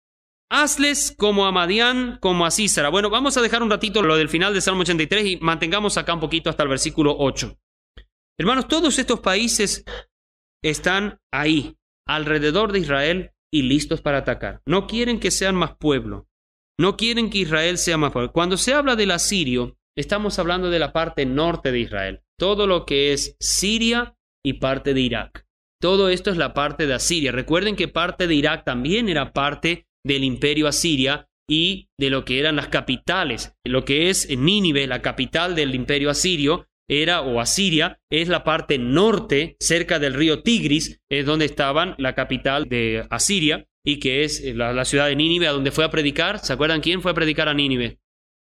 Hazles como a Madián, como a Sísara. Bueno, vamos a dejar un ratito lo del final del Salmo 83 y mantengamos acá un poquito hasta el versículo 8. Hermanos, todos estos países están ahí, alrededor de Israel y listos para atacar. No quieren que sean más pueblo. No quieren que Israel sea más pueblo. Cuando se habla del asirio, estamos hablando de la parte norte de Israel. Todo lo que es Siria y parte de Irak. Todo esto es la parte de Asiria. Recuerden que parte de Irak también era parte del imperio asiria y de lo que eran las capitales. Lo que es Nínive, la capital del imperio asirio, Asiria, es la parte norte, cerca del río Tigris, es donde estaban la capital de Asiria, y que es la ciudad de Nínive, a donde fue a predicar. ¿Se acuerdan quién fue a predicar a Nínive?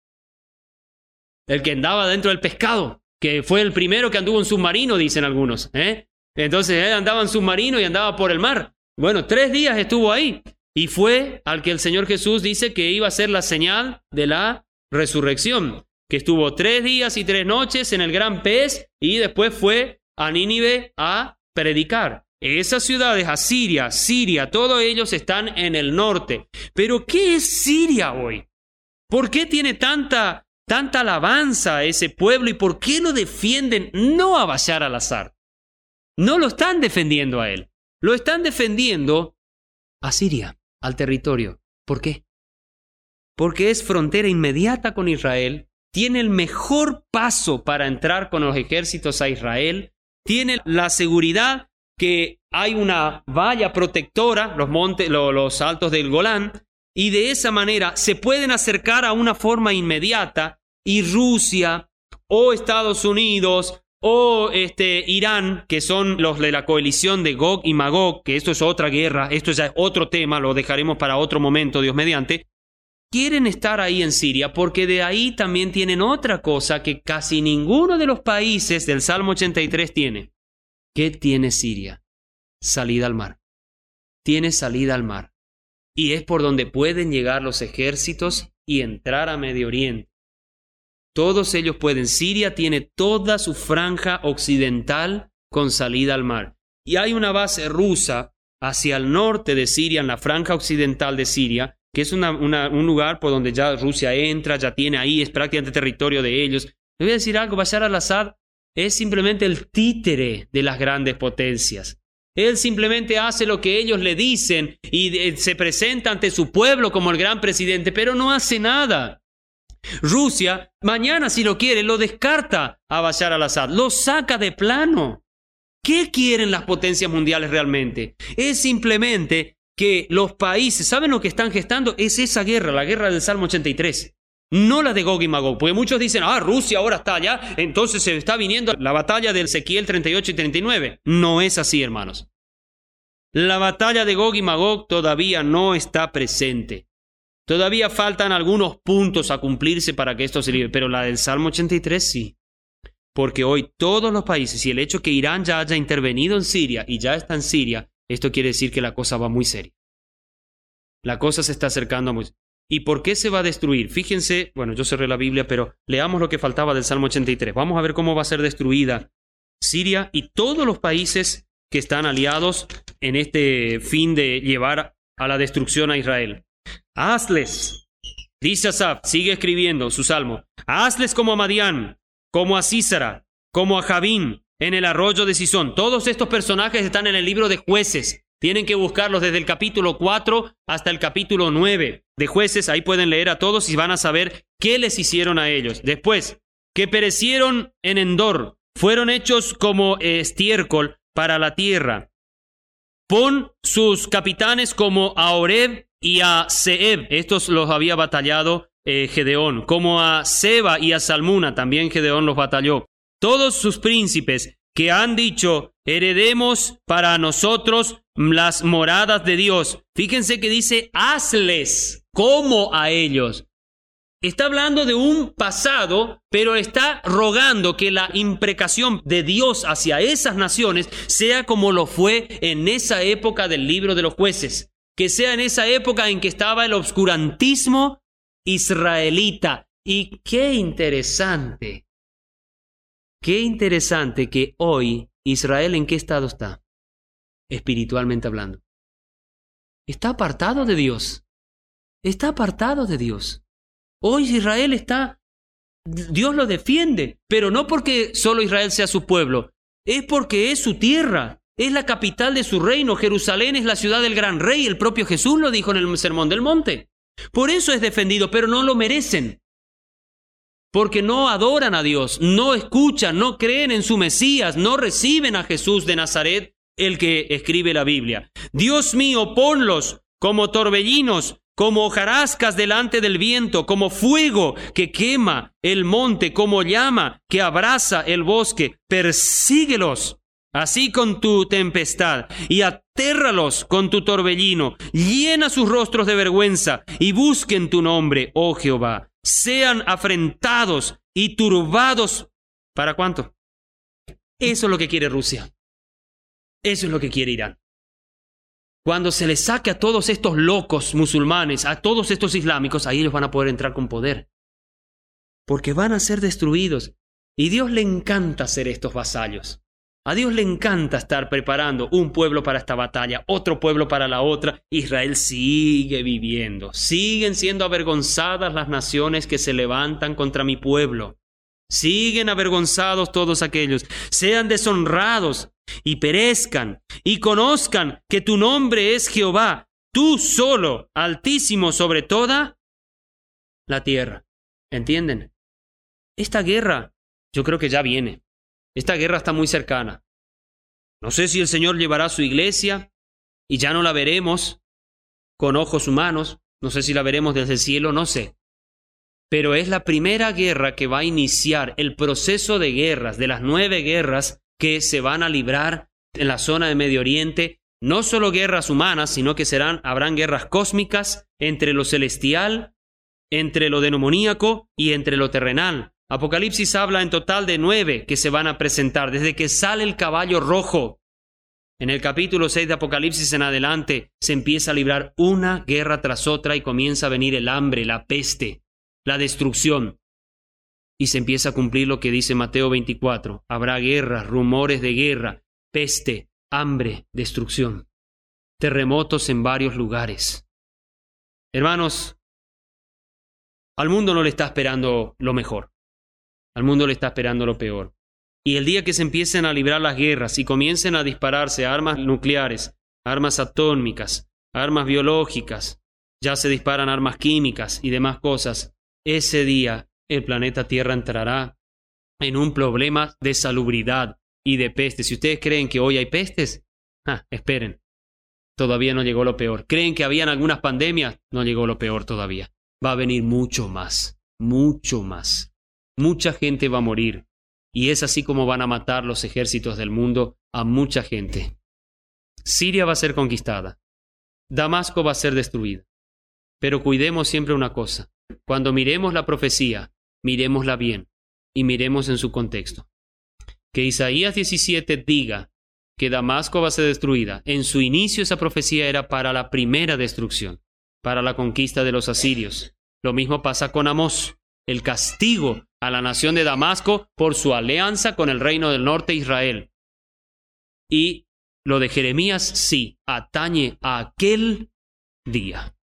El que andaba dentro del pescado, que fue el primero que anduvo en submarino, dicen algunos, Entonces él andaba en submarino y andaba por el mar. Bueno, 3 días estuvo ahí, y fue al que el Señor Jesús dice que iba a ser la señal de la resurrección, que estuvo 3 días y 3 noches en el gran pez, y después fue a Nínive a predicar. Esas ciudades, Asiria, Siria, todos ellos están en el norte. Pero ¿qué es Siria hoy? ¿Por qué tiene tanta tanta alabanza a ese pueblo y por qué lo defienden no a Bashar al-Assad. No lo están defendiendo a él, lo están defendiendo a Siria, al territorio. ¿Por qué? Porque es frontera inmediata con Israel, tiene el mejor paso para entrar con los ejércitos a Israel, tiene la seguridad que hay una valla protectora, los montes, los altos del Golán, y de esa manera se pueden acercar a una forma inmediata y Rusia o Estados Unidos o Irán, que son los de la coalición de Gog y Magog, que esto es otra guerra, esto ya es otro tema, lo dejaremos para otro momento, Dios mediante, quieren estar ahí en Siria porque de ahí también tienen otra cosa que casi ninguno de los países del Salmo 83 tiene. ¿Qué tiene Siria? Salida al mar. Tiene salida al mar. Y es por donde pueden llegar los ejércitos y entrar a Medio Oriente. Todos ellos pueden. Siria tiene toda su franja occidental con salida al mar. Y hay una base rusa hacia el norte de Siria, en la franja occidental de Siria, que es un lugar por donde ya Rusia entra, ya tiene ahí, es prácticamente territorio de ellos. Le voy a decir algo, Bashar al-Assad es simplemente el títere de las grandes potencias. Él simplemente hace lo que ellos le dicen y se presenta ante su pueblo como el gran presidente, pero no hace nada. Rusia, mañana si lo quiere, lo descarta a Bashar al-Assad, lo saca de plano. ¿Qué quieren las potencias mundiales realmente? Es simplemente que los países, ¿saben lo que están gestando? Es esa guerra, la guerra del Salmo 83. No la de Gog y Magog, porque muchos dicen, Rusia ahora está allá, entonces se está viniendo la batalla de Ezequiel 38 y 39. No es así, hermanos. La batalla de Gog y Magog todavía no está presente. Todavía faltan algunos puntos a cumplirse para que esto se libre, pero la del Salmo 83 sí. Porque hoy todos los países, y el hecho que Irán ya haya intervenido en Siria y ya está en Siria, esto quiere decir que la cosa va muy seria. La cosa se está acercando a muy... ¿Y por qué se va a destruir? Fíjense, bueno, yo cerré la Biblia, pero leamos lo que faltaba del Salmo 83. Vamos a ver cómo va a ser destruida Siria y todos los países que están aliados en este fin de llevar a la destrucción a Israel. Hazles, dice Asaf, sigue escribiendo su salmo, hazles como a Madián, como a Sísara, como a Javín, en el arroyo de Sisón. Todos estos personajes están en el libro de Jueces. Tienen que buscarlos desde el capítulo 4 hasta el capítulo 9 de Jueces. Ahí pueden leer a todos y van a saber qué les hicieron a ellos. Después, que perecieron en Endor, fueron hechos como estiércol para la tierra. Pon sus capitanes como a Oreb y a Zeeb. Estos los había batallado Gedeón. Como a Seba y a Salmuna, también Gedeón los batalló. Todos sus príncipes que han dicho, heredemos para nosotros las moradas de Dios. Fíjense que dice, hazles como a ellos. Está hablando de un pasado, pero está rogando que la imprecación de Dios hacia esas naciones sea como lo fue en esa época del libro de los Jueces. Que sea en esa época en que estaba el obscurantismo israelita. Y qué interesante que hoy Israel ¿en qué estado está? Espiritualmente hablando. Está apartado de Dios. Está apartado de Dios. Hoy Israel está, Dios lo defiende, pero no porque solo Israel sea su pueblo, es porque es su tierra, es la capital de su reino. Jerusalén es la ciudad del gran rey, el propio Jesús lo dijo en el Sermón del Monte. Por eso es defendido, pero no lo merecen. Porque no adoran a Dios, no escuchan, no creen en su Mesías, no reciben a Jesús de Nazaret, el que escribe la Biblia. Dios mío, ponlos como torbellinos, como hojarascas delante del viento, como fuego que quema el monte, como llama que abraza el bosque. Persíguelos así con tu tempestad y atérralos con tu torbellino. Llena sus rostros de vergüenza y busquen tu nombre, oh Jehová. Sean afrentados y turbados. ¿Para cuánto? Eso es lo que quiere Rusia. Eso es lo que quiere Irán. Cuando se les saque a todos estos locos musulmanes, a todos estos islámicos, ahí ellos van a poder entrar con poder. Porque van a ser destruidos. Y Dios le encanta hacer estos vasallos. A Dios le encanta estar preparando un pueblo para esta batalla, otro pueblo para la otra. Israel sigue viviendo. Siguen siendo avergonzadas las naciones que se levantan contra mi pueblo. Siguen avergonzados todos aquellos. Sean deshonrados y perezcan y conozcan que tu nombre es Jehová, tú solo, altísimo sobre toda la tierra. ¿Entienden? Esta guerra yo creo que ya viene. Esta guerra está muy cercana. No sé si el Señor llevará a su iglesia y ya no la veremos con ojos humanos. No sé si la veremos desde el cielo, no sé. Pero es la primera guerra que va a iniciar el proceso de guerras, de las 9 guerras que se van a librar en la zona de Medio Oriente. No solo guerras humanas, sino que habrán guerras cósmicas entre lo celestial, entre lo demoníaco y entre lo terrenal. Apocalipsis habla en total de 9 que se van a presentar, desde que sale el caballo rojo. En el capítulo 6 de Apocalipsis en adelante se empieza a librar una guerra tras otra y comienza a venir el hambre, la peste, la destrucción. Y se empieza a cumplir lo que dice Mateo 24. Habrá guerras, rumores de guerra, peste, hambre, destrucción, terremotos en varios lugares. Hermanos, al mundo no le está esperando lo mejor. Al mundo le está esperando lo peor. Y el día que se empiecen a librar las guerras y comiencen a dispararse armas nucleares, armas atómicas, armas biológicas, ya se disparan armas químicas y demás cosas, ese día el planeta Tierra entrará en un problema de salubridad y de peste. Si ustedes creen que hoy hay pestes, esperen. Todavía no llegó lo peor. ¿Creen que habían algunas pandemias? No llegó lo peor todavía. Va a venir mucho más, mucho más. Mucha gente va a morir, y es así como van a matar los ejércitos del mundo a mucha gente. Siria va a ser conquistada. Damasco va a ser destruida. Pero cuidemos siempre una cosa. Cuando miremos la profecía, miremosla bien y miremos en su contexto. Que Isaías 17 diga que Damasco va a ser destruida. En su inicio esa profecía era para la primera destrucción, para la conquista de los asirios. Lo mismo pasa con Amós. El castigo a la nación de Damasco por su alianza con el reino del norte Israel. Y lo de Jeremías sí atañe a aquel día.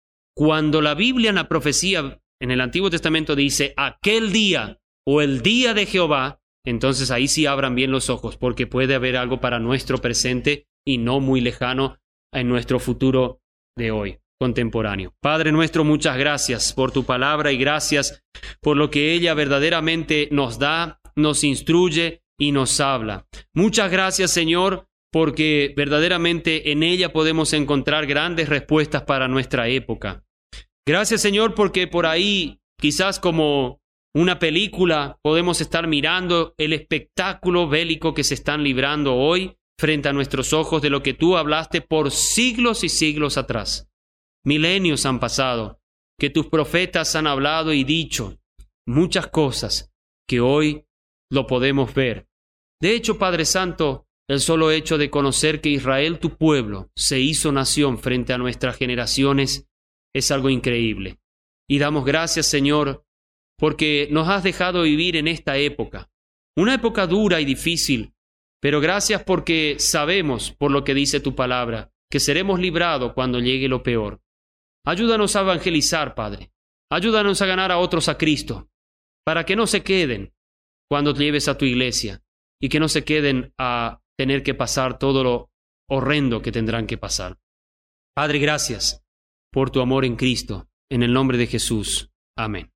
Cuando la Biblia en la profecía en el Antiguo Testamento dice aquel día o el día de Jehová, entonces ahí sí abran bien los ojos, porque puede haber algo para nuestro presente y no muy lejano en nuestro futuro de hoy. Contemporáneo. Padre nuestro, muchas gracias por tu palabra y gracias por lo que ella verdaderamente nos da, nos instruye y nos habla. Muchas gracias, Señor, porque verdaderamente en ella podemos encontrar grandes respuestas para nuestra época. Gracias, Señor, porque por ahí, quizás como una película, podemos estar mirando el espectáculo bélico que se están librando hoy frente a nuestros ojos de lo que tú hablaste por siglos y siglos atrás. Milenios han pasado, que tus profetas han hablado y dicho muchas cosas que hoy lo podemos ver. De hecho, Padre Santo, el solo hecho de conocer que Israel, tu pueblo, se hizo nación frente a nuestras generaciones es algo increíble. Y damos gracias, Señor, porque nos has dejado vivir en esta época, una época dura y difícil, pero gracias porque sabemos, por lo que dice tu palabra, que seremos librados cuando llegue lo peor. Ayúdanos a evangelizar, Padre. Ayúdanos a ganar a otros a Cristo, para que no se queden cuando lleves a tu iglesia y que no se queden a tener que pasar todo lo horrendo que tendrán que pasar. Padre, gracias por tu amor en Cristo. En el nombre de Jesús. Amén.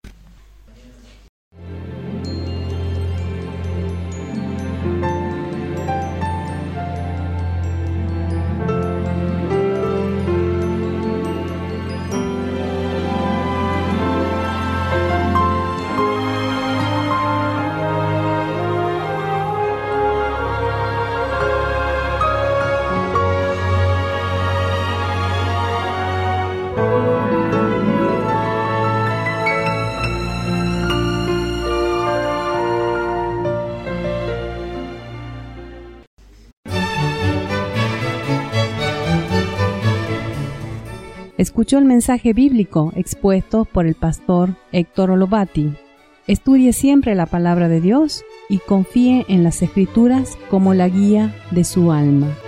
Escuchó el mensaje bíblico expuesto por el pastor Héctor Olovati. Estudie siempre la palabra de Dios y confíe en las Escrituras como la guía de su alma.